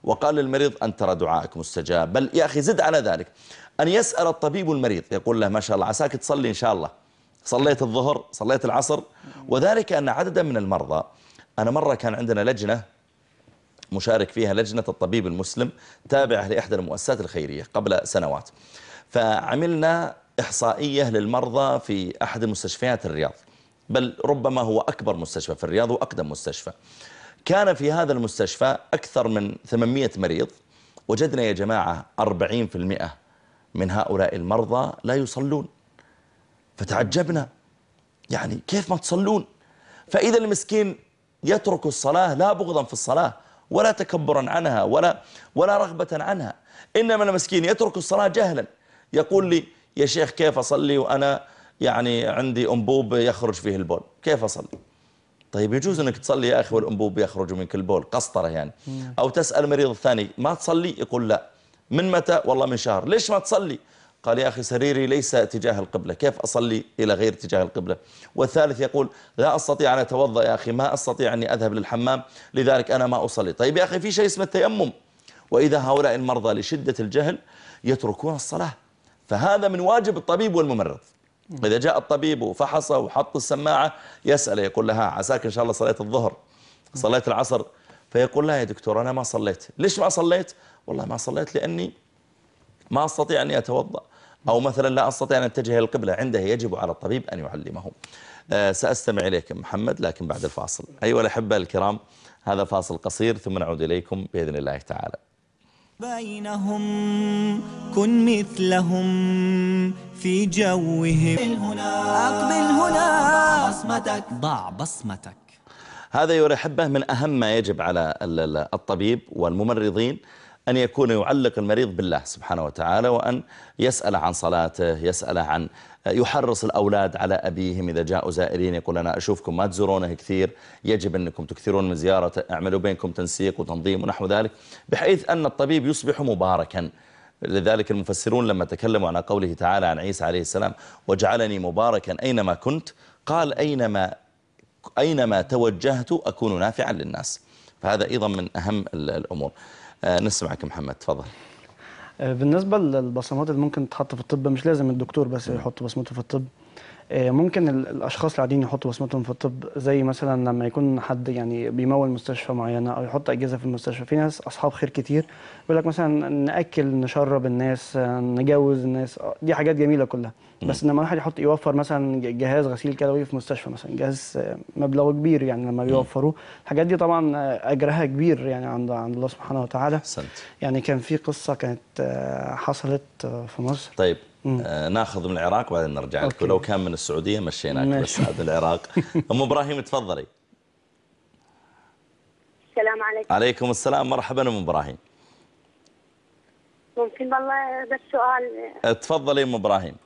وقال للمريض أن ترى دعائك مستجاب. بل يا أخي زد على ذلك أن يسأل الطبيب المريض، يقول له ما شاء الله عساك تصلي إن شاء الله، صليت الظهر صليت العصر. وذلك أن عددا من المرضى، أنا مرة كان عندنا لجنة مشارك فيها لجنة الطبيب المسلم تابعة لإحدى المؤسسات الخيرية قبل سنوات، فعملنا إحصائية للمرضى في أحد مستشفيات الرياض، بل ربما هو أكبر مستشفى في الرياض وأقدم مستشفى. كان في هذا المستشفى أكثر من 800 مريض. وجدنا يا جماعة 40% من هؤلاء المرضى لا يصلون. فتعجبنا، يعني كيف ما تصلون؟ فإذا المسكين يترك الصلاة لا بغضا في الصلاة ولا تكبرا عنها ولا رغبة عنها، إنما المسكين يترك الصلاة جهلا. يقول لي يا شيخ كيف أصلي وأنا يعني عندي أنبوب يخرج فيه البول، كيف أصلي؟ طيب يجوز أنك تصلي يا أخي والأنبوب يخرج منك البول، قسطرة يعني. أو تسأل المريض الثاني ما تصلي؟ يقول لا. من متى؟ والله من شهر. ليش ما تصلي؟ قال يا أخي سريري ليس تجاه القبلة، كيف أصلي إلى غير تجاه القبلة؟ والثالث يقول لا أستطيع أن أتوضأ يا أخي، ما أستطيع أني أذهب للحمام لذلك أنا ما أصلي. طيب يا أخي في شيء اسمه التيمم. وإذا هؤلاء المرضى لشدة الجهل يتركون الصلاة، فهذا من واجب الطبيب والممرض. إذا جاء الطبيب وفحصه وحط السماعة يسأل يقول لها عساك إن شاء الله صليت الظهر صليت العصر؟ فيقول لا يا دكتور أنا ما صليت. ليش ما صليت؟ والله ما صليت لأني ما أستطيع أني أتوضأ، أو مثلا لا أستطيع أن أتجه إلى القبلة. عنده يجب على الطبيب أن يعلمه. سأستمع إليك محمد لكن بعد الفاصل. أيها الأحبة الكرام، هذا فاصل قصير ثم نعود إليكم بإذن الله تعالى.
بينهم كن مثلهم في جوهم. أقبل هنا بصمتك، ضع بصمتك.
هذا أيها الأحبة من أهم ما يجب على الطبيب والممرضين، أن يكون يعلق المريض بالله سبحانه وتعالى، وأن يسأل عن صلاته، يسأل عن يحرص الأولاد على أبيهم إذا جاءوا زائرين، يقول أنا أشوفكم ما تزورونه كثير، يجب أنكم تكثرون من زيارته، اعملوا بينكم تنسيق وتنظيم ونحو ذلك، بحيث أن الطبيب يصبح مباركا. لذلك المفسرون لما تكلموا عن قوله تعالى عن عيسى عليه السلام وجعلني مباركا أينما كنت، قال أينما توجهت أكون نافعا للناس. فهذا أيضا من أهم الأمور. نسمعك محمد، تفضل.
بالنسبة للبصمات اللي ممكن تتحط في الطب، مش لازم الدكتور بس يحط بصمته في الطب، ممكن الأشخاص العاديين يحطوا بصمتهم في الطب. زي مثلا لما يكون حد يعني بيمول مستشفى معينة أو يحط أجهزة في المستشفى. في ناس أصحاب خير كتير يقول لك مثلا نأكل نشرب الناس نجوز الناس، دي حاجات جميلة كلها. بس لما الواحد يوفر مثلا جهاز غسيل كلوي في مستشفى مثلا، جهاز مبلغ كبير يعني لما بيوفروه، الحاجات دي طبعا أجرها كبير يعني عند الله سبحانه وتعالى. يعني كان في قصة كانت حصلت في مصر.
طيب ناخذ من العراق وبعدين نرجع لك، ولو كان من السعودية مشيناك بس هذا العراق. أم إبراهيم تفضلي.
السلام عليكم.
عليكم السلام، مرحبا أم إبراهيم.
ممكن والله بس سؤال؟
تفضلي أم إبراهيم.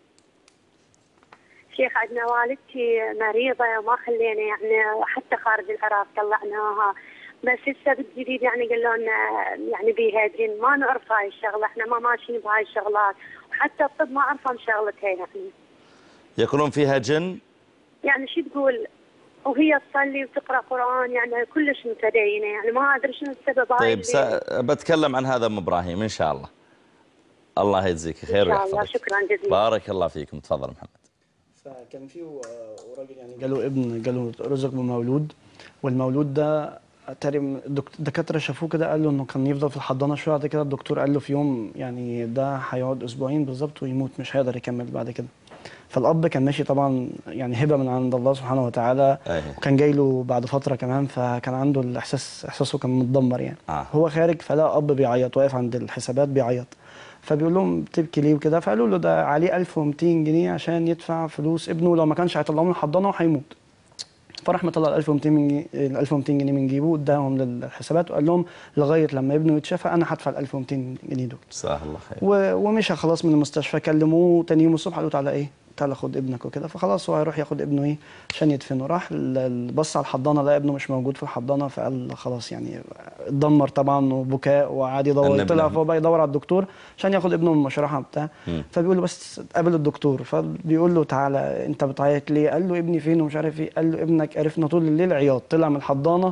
شيخ عندنا والدتي مريضة وما خلينا يعني حتى خارج العراق طلعناها، بس هسه بالجديد يعني قالوا لنا يعني بيها جن، ما نعرف هاي الشغلة، احنا ما ماشيين بهاي الشغلات، وحتى الطب ما عرفهم شغلتها يعني.
يقولون فيها جن؟
يعني شو تقول وهي تصلي وتقرأ قرآن، يعني كلش متدينة، يعني ما أدري شنو السبب.
طيب بتكلم عن هذا أم إبراهيم إن شاء الله. الله يجزيك خير ويحفظك. إن شاء الله،
شكرا جزيلا.
بارك الله فيكم. تفضل محمد.
فكان في راجل يعني جاله ابن، جاله رزق بمولود، والمولود ده الدكاتره شافوه كده، قال له انه كان يفضل في الحضانه شويه. بعد كده الدكتور قال له في يوم يعني ده هيقعد اسبوعين بالظبط ويموت، مش هيقدر يكمل بعد كده. فالاب كان ماشي طبعا يعني هبه من عند الله سبحانه وتعالى، وكان جاي له بعد فتره كمان، فكان عنده احساسه كان متدمر يعني. هو خارج فلا اب بيعيط، واقف عند الحسابات بيعيط، فبيقول لهم بتبكي ليه وكده، فقالوا له ده عليه 1200 جنيه عشان يدفع فلوس ابنه، لو ما كانش هيطلعوه من الحضانه وهيموت. فراح مطلع 1200 جنيه من جيبه اداهم للحسابات، وقال لهم لغايه لما ابنه يتشافى انا هدفع ال 1200 جنيه دول.
جزاه الله خير.
ومشى خلاص من المستشفى. كلموه تاني يوم الصبح قالوا تعالى ايه، تعالى خد ابنك وكده. فخلاص هو هيروح ياخد ابنه ايه عشان يدفنه. راح بص على الحضانه لقى ابنه مش موجود في الحضانه، فقال خلاص يعني اتدمر طبعا وبكاء، وقعد يدور، طلع فهو بقى يدور على الدكتور عشان ياخد ابنه من المشرحه بتاع. فبيقول له بس قابل الدكتور، فبيقول له تعالى انت بتعيط ليه؟ قال له ابني فين ومش عارف ايه. قال له ابنك عرفنا طول الليل عياط، طلع من الحضانه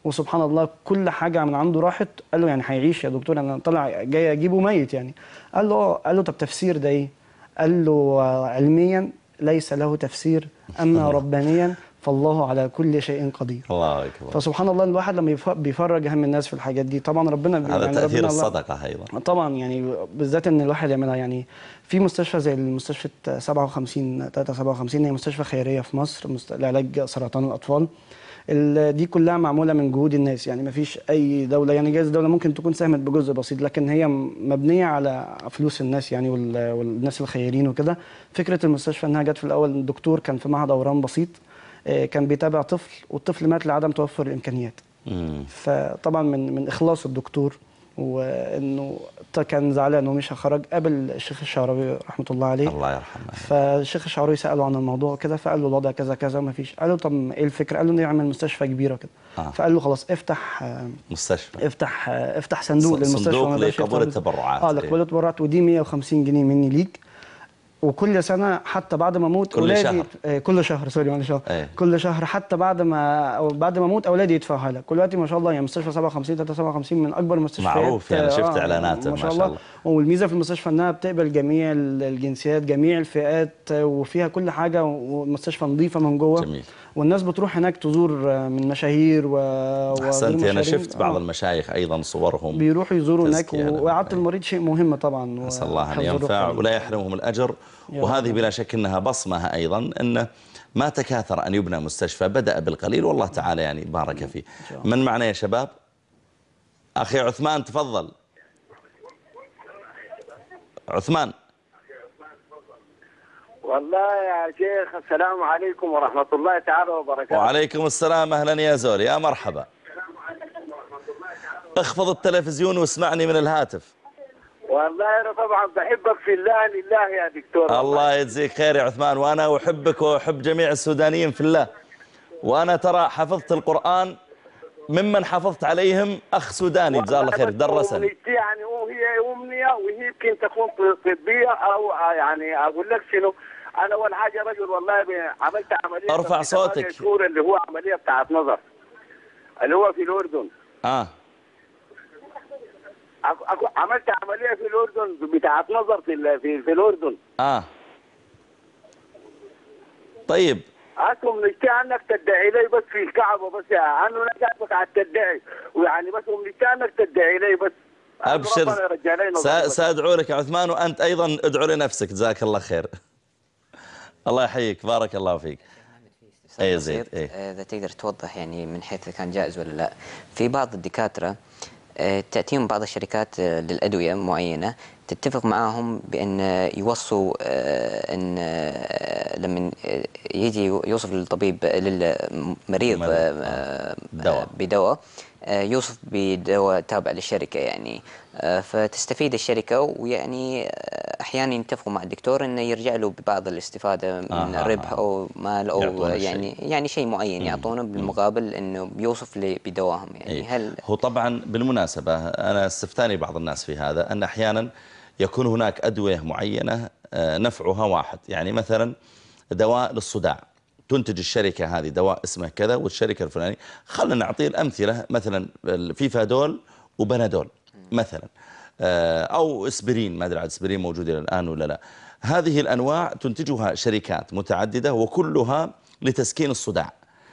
وسبحان الله كل حاجه من عنده راحت. قال له يعني هيعيش يا دكتور؟ انا طلع جاي اجيبه ميت يعني. قال له طب تفسير ده ايه؟ قال له علميا ليس له تفسير، اما ربانيا فالله على كل شيء قدير.
الله اكبر.
فسبحان الله الواحد لما بيفرج هم الناس في الحاجات دي طبعا ربنا
هذا يعني تأثير الصدقه ايضا
طبعا، يعني بالذات ان الواحد يعملها. يعني في مستشفى زي المستشفى 57 هي مستشفى خيريه في مصر لعلاج سرطان الاطفال. دي كلها معموله من جهود الناس، يعني ما فيش اي دوله، يعني جايز دوله ممكن تكون ساهمت بجزء بسيط، لكن هي مبنيه على فلوس الناس يعني والناس الخيرين وكده. فكره المستشفى انها جت في الاول الدكتور كان في معهد اورام بسيط، كان بيتابع طفل والطفل مات لعدم توفر الامكانيات. فطبعا من اخلاص الدكتور وانه كان زعلان ومش خرج، قابل الشيخ الشعراوي رحمه الله عليه،
الله يرحمه.
فالشيخ الشعراوي ساله عن الموضوع كده، فقال له الوضع كذا كذا وما فيش. قال له طب ايه الفكره؟ قال له نعمل مستشفى كبيره كده. فقال له خلاص افتح
مستشفى،
افتح صندوق للمستشفى،
صندوق لقبول التبرعات.
لقبول التبرعات، ودي 150 جنيه مني ليك، وكل سنه حتى بعد ما اموت اولادي كل شهر كل شهر حتى بعد ما اموت اولادي يدفعوها لك. دلوقتي ما شاء الله يعني مستشفى 57 من اكبر المستشفيات،
معروف يعني شفت اعلاناته
ما شاء الله. والميزه في المستشفى انها بتقبل جميع الجنسيات جميع الفئات، وفيها كل حاجه، والمستشفى نظيفه من جوه.
جميل.
والناس بتروح هناك تزور من مشاهير
احسنتي. انا شفت بعض المشايخ ايضا صورهم
بيروحوا يزوروا هناك، واعاده المريض شيء مهم طبعا،
نسال الله ان ينفع ولا يحرمهم الاجر. وهذه بلا شك انها بصمه ايضا، انه ما تكاثر ان يبنى مستشفى، بدأ بالقليل والله تعالى يعني بارك فيه. من معنا يا شباب؟ اخي عثمان تفضل. عثمان.
والله يا شيخ السلام عليكم ورحمة الله تعالى وبركاته.
وعليكم السلام، أهلا يا زول، يا مرحبا. اخفض التلفزيون واسمعني من الهاتف.
والله أنا طبعا بحبك في الله لله يا دكتور.
الله يجزيك خير يا عثمان، وأنا أحبك وأحب جميع السودانيين في الله. وأنا ترى حفظت القرآن ممن حفظت عليهم أخ سوداني جزاه الله خير درسني.
يعني وهي أمنية وهي يمكن تكون طبية أو يعني أقول لك شنو، أنا أول حاجة رجل والله عملت عملية
ارفع صوتك.
شهور اللي هو عملية بتاعت نظر اللي هو في الأردن. عملت عملية في الأردن بتاعت نظر في الأردن.
طيب.
أسهم نشتي عنك تدعي لي بس في الكعبة بس، عنه أنا كاتبك على التدعي، ويعني بس نشتي عنك تدعي لي بس.
أبشر سأدعو لك يا عثمان، وأنت أيضا ادعو لنفسك جزاك الله خير. الله يحييك بارك الله فيك.
اي زيد اذا تقدر توضح يعني من حيث كان جائز ولا لا. في بعض الدكاتره تاتيهم بعض الشركات للادويه معينه تتفق معاهم بان يوصوا ان لما يجي يوصف للطبيب للمريض بدواء يوصف بدواء تابع للشركه يعني، فتستفيد الشركه، ويعني احيانا يتفقوا مع الدكتور انه يرجع له ببعض الاستفاده من الربح او مال او يعني شيء معين يعطونه بالمقابل انه بيوصف لي بدواهم يعني. هل
هو طبعا بالمناسبه انا استفتاني بعض الناس في هذا، ان احيانا يكون هناك ادويه معينه نفعها واحد، يعني مثلا دواء للصداع تنتج الشركة هذه دواء اسمه كذا، والشركة الفلانية خلنا نعطي الأمثلة مثلا فيفادول وبنادول مثلا، أو اسبرين، ما أدري عن اسبرين موجود إلى الآن ولا لا. هذه الأنواع تنتجها شركات متعددة وكلها لتسكين الصداع.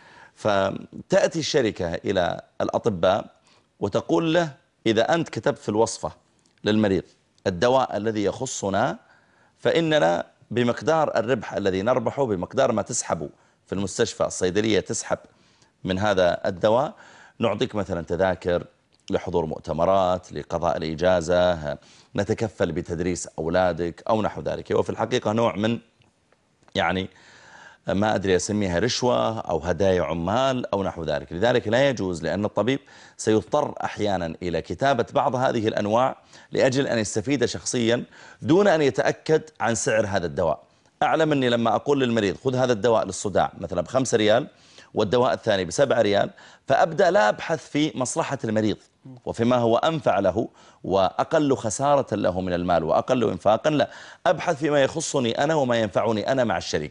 فتأتي الشركة إلى الأطباء وتقول له إذا أنت كتبت في الوصفة للمريض الدواء الذي يخصنا، فإننا بمقدار الربح الذي نربحه، بمقدار ما تسحبه في المستشفى الصيدلية تسحب من هذا الدواء، نعطيك مثلا تذاكر لحضور مؤتمرات، لقضاء الإجازة، نتكفل بتدريس أولادك أو نحو ذلك. وفي الحقيقة نوع من يعني ما أدري أسميها رشوة أو هدايا عمال أو نحو ذلك. لذلك لا يجوز، لأن الطبيب سيضطر أحيانا إلى كتابة بعض هذه الأنواع لأجل أن يستفيد شخصيا دون أن يتأكد عن سعر هذا الدواء. أعلم أني لما أقول للمريض خذ هذا الدواء للصداع مثلا ب5 ريال والدواء الثاني ب7 ريال، فأبدأ لا أبحث في مصلحة المريض وفيما هو أنفع له وأقل خسارة له من المال وأقل إنفاقا، لا، أبحث فيما يخصني أنا وما ينفعني أنا مع الشركة.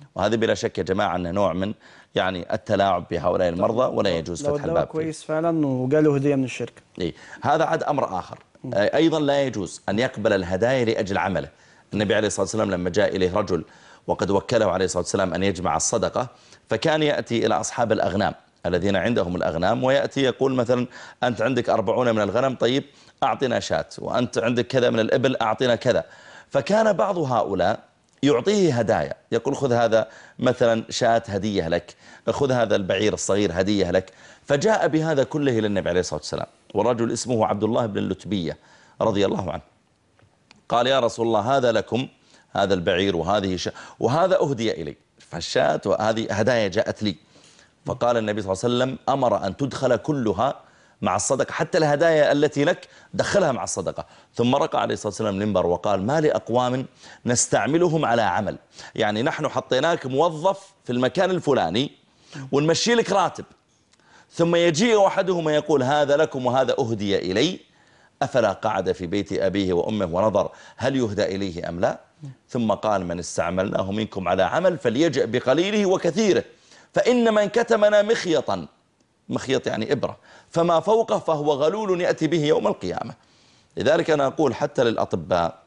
وهذا بلا شك يا جماعة أنه نوع من يعني التلاعب بهؤلاء المرضى، ولا يجوز فتح الباب
كويس فعلا وجاله هدية من الشركة.
هذا عاد أمر آخر. أيضا لا يجوز أن يقبل الهدايا لأجل عمله. النبي عليه الصلاة والسلام لما جاء إليه رجل وقد وكله عليه الصلاة والسلام أن يجمع الصدقة، فكان يأتي إلى أصحاب الأغنام الذين عندهم الأغنام ويأتي يقول مثلا أنت عندك 40 من الغنم، طيب أعطنا شاة، وأنت عندك كذا من الإبل أعطنا كذا. فكان بعض هؤلاء يعطيه هدايا، يقول خذ هذا مثلا شاة هدية لك، خذ هذا البعير الصغير هدية لك. فجاء بهذا كله للنبي عليه الصلاة والسلام، والرجل اسمه عبد الله بن اللتبية رضي الله عنه. قال يا رسول الله هذا لكم، هذا البعير وهذه شاة وهذا أهدي إلي، فالشاة وهذه هدايا جاءت لي. فقال النبي صلى الله عليه وسلم أمر أن تدخل كلها مع الصدقة، حتى الهدايا التي لك دخلها مع الصدقة. ثم رقى عليه الصلاة والسلام المنبر وقال ما لأقوام نستعملهم على عمل، يعني نحن حطيناك موظف في المكان الفلاني ونمشي لك راتب، ثم يجيء أحدهم يقول هذا لكم وهذا أهدي إلي، أفلا قعد في بيت أبيه وأمه ونظر هل يهدى إليه أم لا؟ ثم قال من استعملناه منكم على عمل فليجأ بقليله وكثيره، فإن من كتمنا مخيطا، مخيط يعني إبرة، فما فوقه فهو غلول يأتي به يوم القيامة. لذلك أنا أقول حتى للأطباء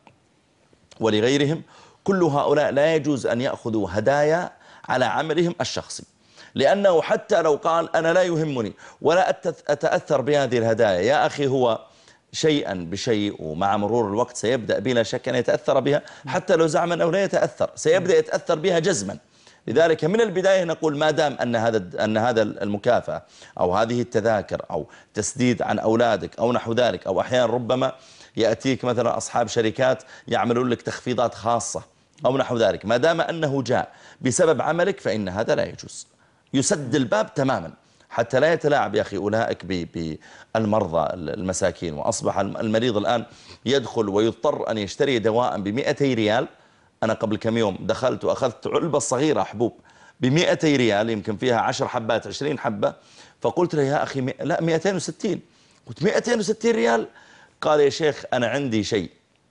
ولغيرهم كل هؤلاء لا يجوز أن يأخذوا هدايا على عملهم الشخصي، لأنه حتى لو قال أنا لا يهمني ولا أتأثر بهذه الهدايا، يا أخي هو شيئا بشيء ومع مرور الوقت سيبدأ بلا شك أن يتأثر بها، حتى لو زعم أنه لا يتأثر سيبدأ يتأثر بها جزما. لذلك من البداية نقول ما دام أن هذا المكافأة أو هذه التذاكر أو تسديد عن أولادك أو نحو ذلك، أو أحيانا ربما يأتيك مثلا أصحاب شركات يعملون لك تخفيضات خاصة أو نحو ذلك، ما دام أنه جاء بسبب عملك فإن هذا لا يجوز، يسد الباب تماما حتى لا يتلاعب يا أخي أولئك بالمرضى المساكين. وأصبح المريض الآن يدخل ويضطر أن يشتري دواء ب200 ريال. أنا قبل كم يوم دخلت وأخذت علبة صغيرة حبوب ب200 ريال، يمكن فيها 10 حبات 20 حبة، فقلت له يا أخي لا 260، قلت 260 ريال؟ قال يا شيخ أنا عندي شيء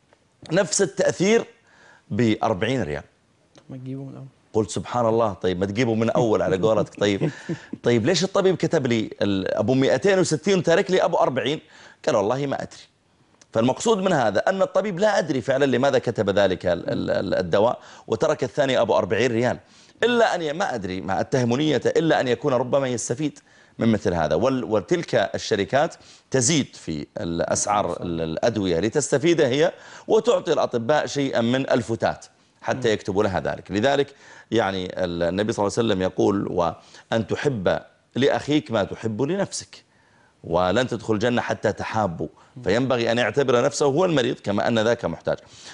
نفس التأثير ب40 ريال.
ما تجيبه من الأول.
قلت سبحان الله، طيب ما تجيبه من أول على قولتك. طيب ليش الطبيب كتب لي أبو 260 وتارك لي أبو 40؟ قال والله ما أدري. فالمقصود من هذا أن الطبيب لا أدري فعلا لماذا كتب ذلك الدواء وترك الثاني أبو 40 ريال، إلا أن ما أدري ما أتهم نيته، إلا أن يكون ربما يستفيد من مثل هذا. وتلك الشركات تزيد في الأسعار الأدوية لتستفيد هي وتعطي الأطباء شيئا من الفتات حتى يكتبوا لها ذلك. لذلك يعني النبي صلى الله عليه وسلم يقول وأن تحب لأخيك ما تحب لنفسك، ولن تدخل الجنة حتى تحابوا، فينبغي أن يعتبر نفسه هو المريض كما أن ذاك محتاج.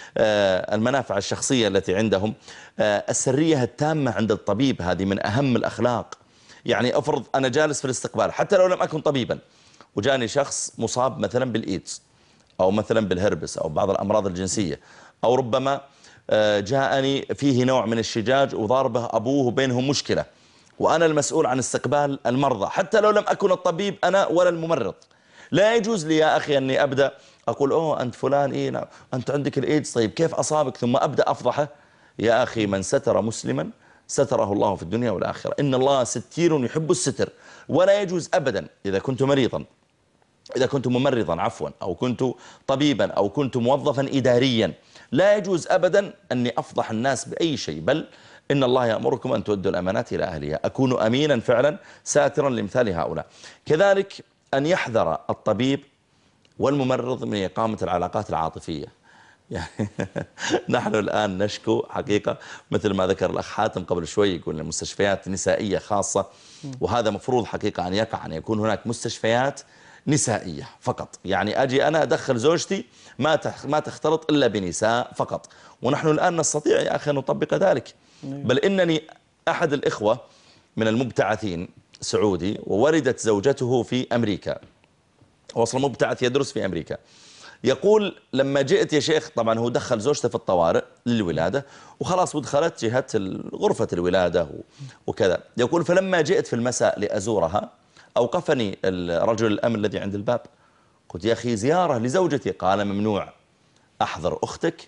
المنافع الشخصية التي عندهم، السرية التامة عند الطبيب، هذه من أهم الأخلاق. يعني أفرض أنا جالس في الاستقبال حتى لو لم أكن طبيبا وجاني شخص مصاب مثلا بالإيدز أو مثلا بالهربس أو بعض الأمراض الجنسية، أو ربما جاءني فيه نوع من الشجاج وضاربه أبوه بينهم مشكلة، وأنا المسؤول عن استقبال المرضى حتى لو لم أكن الطبيب أنا ولا الممرض، لا يجوز لي يا أخي أني أبدأ أقول أوه أنت فلان إيه نعم أنت عندك الإيدز، طيب كيف أصابك، ثم أبدأ أفضحه. يا أخي من ستر مسلما ستره الله في الدنيا والآخرة، إن الله ستير يحب الستر. ولا يجوز أبدا إذا كنت مريضا، إذا كنت ممرضا عفوا، أو كنت طبيبا أو كنت موظفا إداريا، لا يجوز أبدا أني أفضح الناس بأي شيء، بل إن الله يأمركم أن تؤدوا الأمانات إلى أهلها. أكون أمينا فعلا ساترا لمثال هؤلاء. كذلك أن يحذر الطبيب والممرض من إقامة العلاقات العاطفية. يعني نحن الآن نشكو حقيقة مثل ما ذكر الأخ حاتم قبل شوي، يقول المستشفيات نسائية خاصة، وهذا مفروض حقيقة أن يقع، أن يكون هناك مستشفيات نسائية فقط. يعني أجي أنا أدخل زوجتي ما تختلط إلا بنساء فقط، ونحن الآن نستطيع يا أخي أن نطبق ذلك. بل إنني أحد الإخوة من المبتعثين سعودي، وولدت زوجته في أمريكا، وصل مبتعث يدرس في أمريكا، يقول لما جئت يا شيخ، طبعا هو دخل زوجته في الطوارئ للولادة وخلاص ودخلت جهة غرفة الولادة وكذا، يقول فلما جئت في المساء لأزورها أوقفني الرجل الأمن الذي عند الباب، قلت يا أخي زيارة لزوجتي، قال ممنوع، أحضر أختك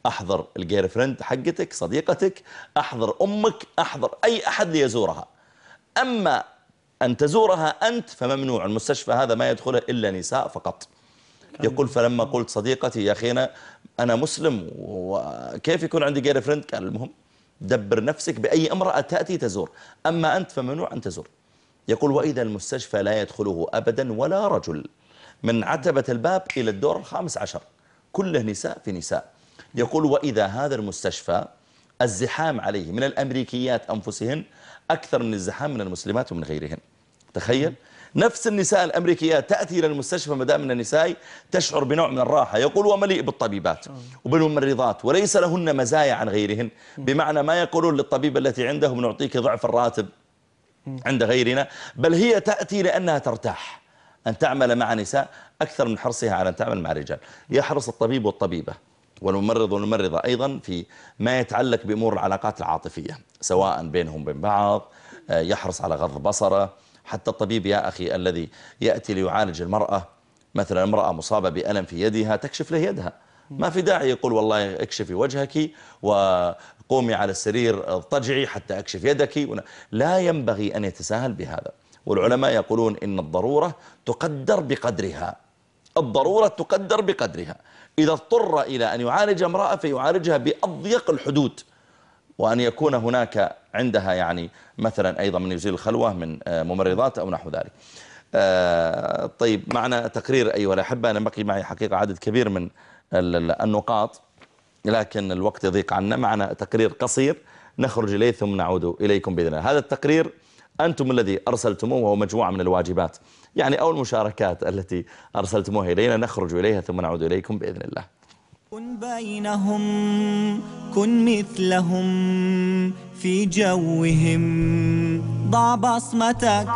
أحضر الجير فريند حقتك صديقتك، أحضر أمك، أحضر أي أحد ليزورها. أما أن تزورها أنت فممنوع. المستشفى هذا ما يدخله إلا نساء فقط. يقول فلما قلت صديقتي يا أخينا أنا مسلم وكيف يكون عندي جير فريند، قال المهم دبر نفسك بأي امرأة تأتي تزور، أما أنت فممنوع أن تزور. يقول وإذا المستشفى لا يدخله أبدا ولا رجل، من عتبة الباب إلى الدور 15 كله نساء في نساء. يقول وإذا هذا المستشفى الزحام عليه من الأمريكيات أنفسهن أكثر من الزحام من المسلمات ومن غيرهن. تخيل نفس النساء الأمريكيات تأتي إلى المستشفى مدام من النساء تشعر بنوع من الراحة. يقول ومليء بالطبيبات وبالممرضات وليس لهن مزايا عن غيرهن، بمعنى ما يقولون للطبيب التي عندهم نعطيك ضعف الراتب عند غيرنا، بل هي تأتي لأنها ترتاح أن تعمل مع نساء أكثر من حرصها على أن تعمل مع رجال. يحرص الطبيب والطبيبة والممرض والممرضة أيضا في ما يتعلق بأمور العلاقات العاطفية سواء بينهم وبين بعض، يحرص على غض بصره. حتى الطبيب يا أخي الذي يأتي ليعالج المرأة، مثلا امرأة مصابة بألم في يدها تكشف له يدها، ما في داعي يقول والله اكشفي وجهك وقومي على السرير اضطجعي حتى اكشف يدك. لا ينبغي أن يتساهل بهذا. والعلماء يقولون إن الضرورة تقدر بقدرها، الضرورة تقدر بقدرها. إذا اضطر إلى أن يعالج امرأة فيعالجها بأضيق الحدود، وأن يكون هناك عندها يعني مثلا أيضا من يزيل الخلوة من ممرضات أو نحو ذلك. طيب معنا تقرير أيها الأحبة. أنا بقي معي حقيقة عدد كبير من النقاط لكن الوقت يضيق عنا. معنا تقرير قصير نخرج إليه ثم نعود إليكم بإذن الله. هذا التقرير أنتم الذي أرسلتموه وهو مجموعة من الواجبات يعني أو المشاركات التي أرسلتموها إلينا، نخرج إليها ثم نعود إليكم بإذن الله.
كن بينهم كن مثلهم في جوهم ضع بصمتك.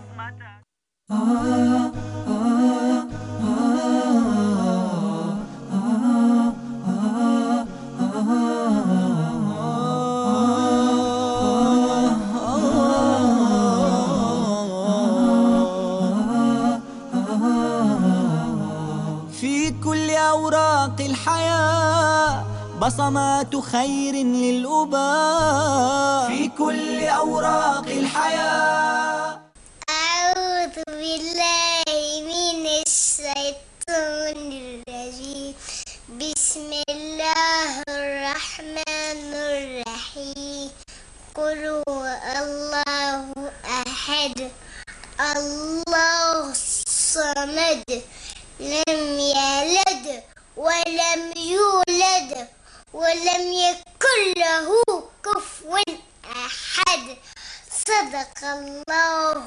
في كل أوراق الحياة بصمات خير للأباء، في كل أوراق الحياة.
أعوذ بالله من الشيطان الرجيم، بسم الله الرحمن الرحيم. قل هو الله أحد الله الصمد لم يلد ولم يولد ولم يكن له كفوا أحد. صدق الله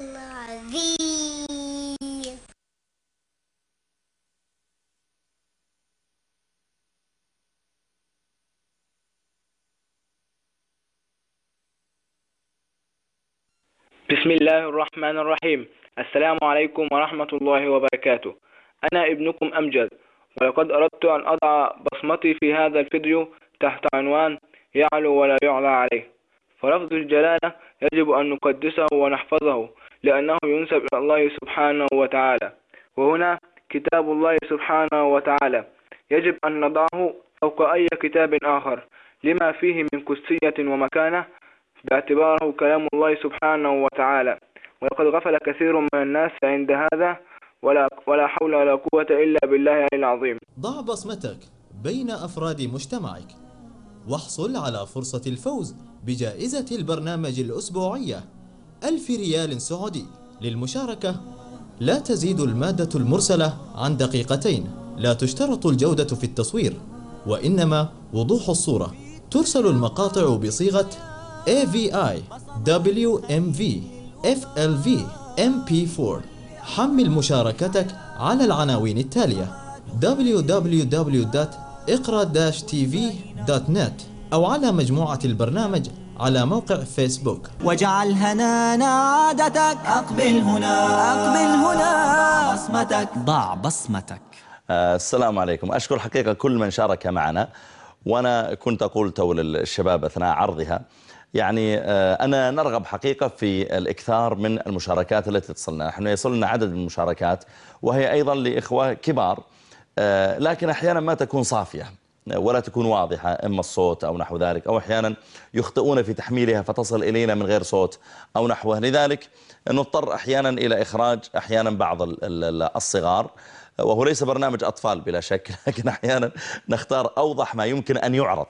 العظيم.
بسم الله الرحمن الرحيم. السلام عليكم ورحمة الله وبركاته. أنا ابنكم أمجد، ولقد أردت أن أضع بصمتي في هذا الفيديو تحت عنوان يعلو ولا يعلى عليه. فلفظ الجلالة يجب أن نقدسه ونحفظه لأنه ينسب إلى الله سبحانه وتعالى، وهنا كتاب الله سبحانه وتعالى يجب أن نضعه فوق أي كتاب آخر لما فيه من قدسية ومكانة باعتباره كلام الله سبحانه وتعالى. ولقد غفل كثير من الناس عند هذا، ولا حول ولا قوة إلا بالله العظيم.
ضع بصمتك بين أفراد مجتمعك واحصل على فرصة الفوز بجائزة البرنامج الأسبوعية 1000 ريال سعودي. للمشاركة لا تزيد المادة المرسلة عن دقيقتين، لا تشترط الجودة في التصوير وإنما وضوح الصورة. ترسل المقاطع بصيغة AVI WMV FLV MP4. حمل مشاركتك على العناوين التالية: www.iqra-tv.net أو على مجموعة البرنامج على موقع فيسبوك.
واجعل هنانا عادتك، أقبل هنا أقبل هنا بصمتك
ضع بصمتك.
السلام عليكم. أشكر حقيقة كل من شارك معنا، وأنا كنت أقول تو للشباب أثناء عرضها يعني أنا نرغب حقيقة في الإكثار من المشاركات التي تصلنا. نحن يصلنا عدد من المشاركات وهي أيضا لإخوة كبار، لكن أحيانا ما تكون صافية. ولا تكون واضحة، إما الصوت أو نحو ذلك، أو أحيانا يخطئون في تحميلها فتصل إلينا من غير صوت أو نحوه. لذلك نضطر أحيانا إلى إخراج أحيانا بعض الصغار، وهو ليس برنامج أطفال بلا شك، لكن أحيانا نختار أوضح ما يمكن أن يعرض.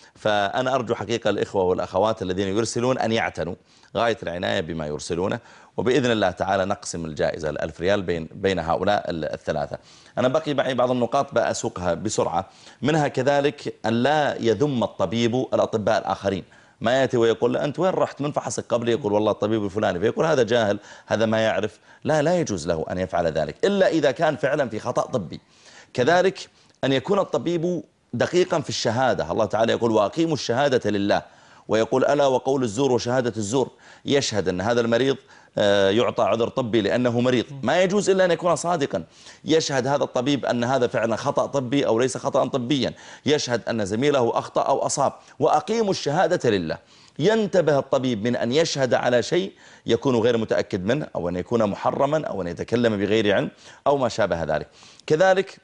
فأنا أرجو حقيقة الإخوة والأخوات الذين يرسلون أن يعتنوا غاية العناية بما يرسلونه، وبإذن الله تعالى نقسم الجائزة 1000 ريال بين هؤلاء الثلاثة. أنا بقي معي بعض النقاط بأسوقها بسرعة، منها كذلك أن لا يذم الطبيب الأطباء الآخرين. ما يأتي ويقول أنت وين رحت من فحصك قبل، يقول والله الطبيب الفلاني، فيقول هذا جاهل، هذا ما يعرف. لا يجوز له أن يفعل ذلك إلا إذا كان فعلا في خطأ طبي. كذلك أن يكون الطبيب دقيقا في الشهادة. الله تعالى يقول وأقيموا الشهادة لله، ويقول ألا وقول الزور وشهادة الزور. يشهد أن هذا المريض يعطى عذر طبي لأنه مريض، ما يجوز إلا أن يكون صادقا. يشهد هذا الطبيب أن هذا فعلا خطأ طبي أو ليس خطأ طبيا. يشهد أن زميله أخطأ أو أصاب. وأقيموا الشهادة لله. ينتبه الطبيب من أن يشهد على شيء يكون غير متأكد منه، أو أن يكون محرما، أو أن يتكلم بغير علم أو ما شابه ذلك. كذلك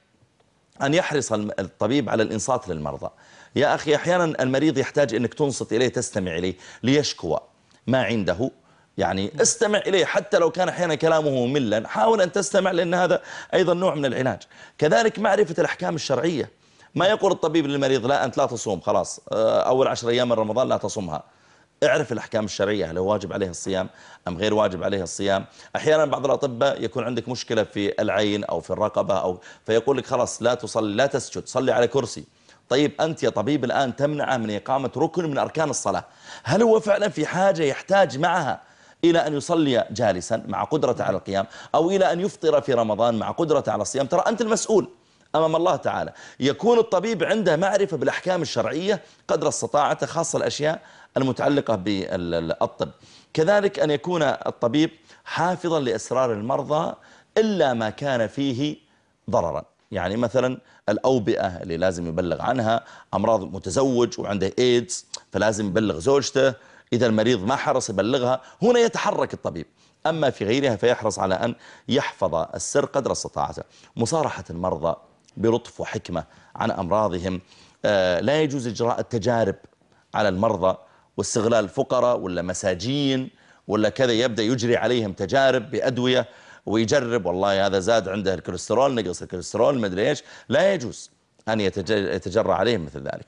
أن يحرص الطبيب على الإنصات للمرضى. يا أخي أحيانا المريض يحتاج أنك تنصت إليه، تستمع إليه ليشكوى ما عنده، يعني استمع إليه حتى لو كان أحيانا كلامه مملا، حاول أن تستمع، لأن هذا أيضا نوع من العلاج. كذلك معرفة الأحكام الشرعية. ما يقول الطبيب للمريض لا أنت لا تصوم خلاص، أول 10 أيام من رمضان لا تصومها. اعرف الأحكام الشرعية، هل هو واجب عليه الصيام أم غير واجب عليه الصيام. أحيانا بعض الأطباء يكون عندك مشكلة في العين أو في الرقبة، فيقول لك خلاص لا تصلي، لا تسجد، صلي على كرسي. طيب أنت يا طبيب الآن تمنعه من إقامة ركن من أركان الصلاة، هل هو فعلا في حاجة يحتاج معها إلى أن يصلي جالسا مع قدرة على القيام، أو إلى أن يفطر في رمضان مع قدرة على الصيام؟ ترى أنت المسؤول أمام الله تعالى. يكون الطبيب عنده معرفة بالأحكام الشرعية قدر استطاعته، خاصة الأشياء المتعلقة بالطب. كذلك أن يكون الطبيب حافظا لأسرار المرضى إلا ما كان فيه ضررا. يعني مثلا الأوبئة اللي لازم يبلغ عنها، أمراض متزوج وعنده إيدز فلازم يبلغ زوجته، إذا المريض ما حرص يبلغها، هنا يتحرك الطبيب. أما في غيرها فيحرص على أن يحفظ السر قدر استطاعته. مصارحة المرضى بلطف وحكمة عن أمراضهم. لا يجوز إجراء التجارب على المرضى واستغلال الفقراء ولا مساجين ولا كذا، يبدأ يجري عليهم تجارب بأدوية ويجرب والله هذا زاد عنده الكوليسترول، نقص الكوليسترول، ما ادري ايش. لا يجوز أن يتجرى عليهم مثل ذلك.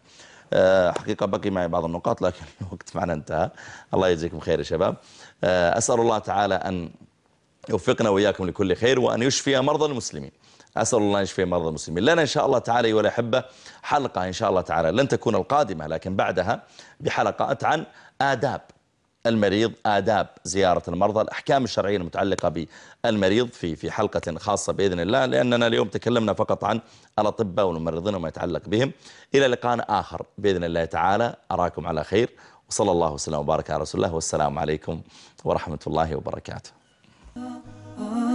حقيقة بقي معي بعض النقاط لكن الوقت معنا انتهى. الله يجزيكم خير يا شباب. أسأل الله تعالى أن يوفقنا وإياكم لكل خير، وأن يشفي مرضى المسلمين. أسأل الله أن يشفي مرضى المسلمين. لنا إن شاء الله تعالى أيها الأحبة حلقة إن شاء الله تعالى لن تكون القادمة لكن بعدها بحلقات عن آداب المريض، آداب زيارة المرضى، الأحكام الشرعية المتعلقة بالمريض في حلقة خاصة بإذن الله، لأننا اليوم تكلمنا فقط عن الأطباء والممرضين وما يتعلق بهم. إلى لقاء آخر بإذن الله تعالى، أراكم على خير، وصلى الله وسلم وبارك على رسول الله، والسلام عليكم ورحمة الله وبركاته.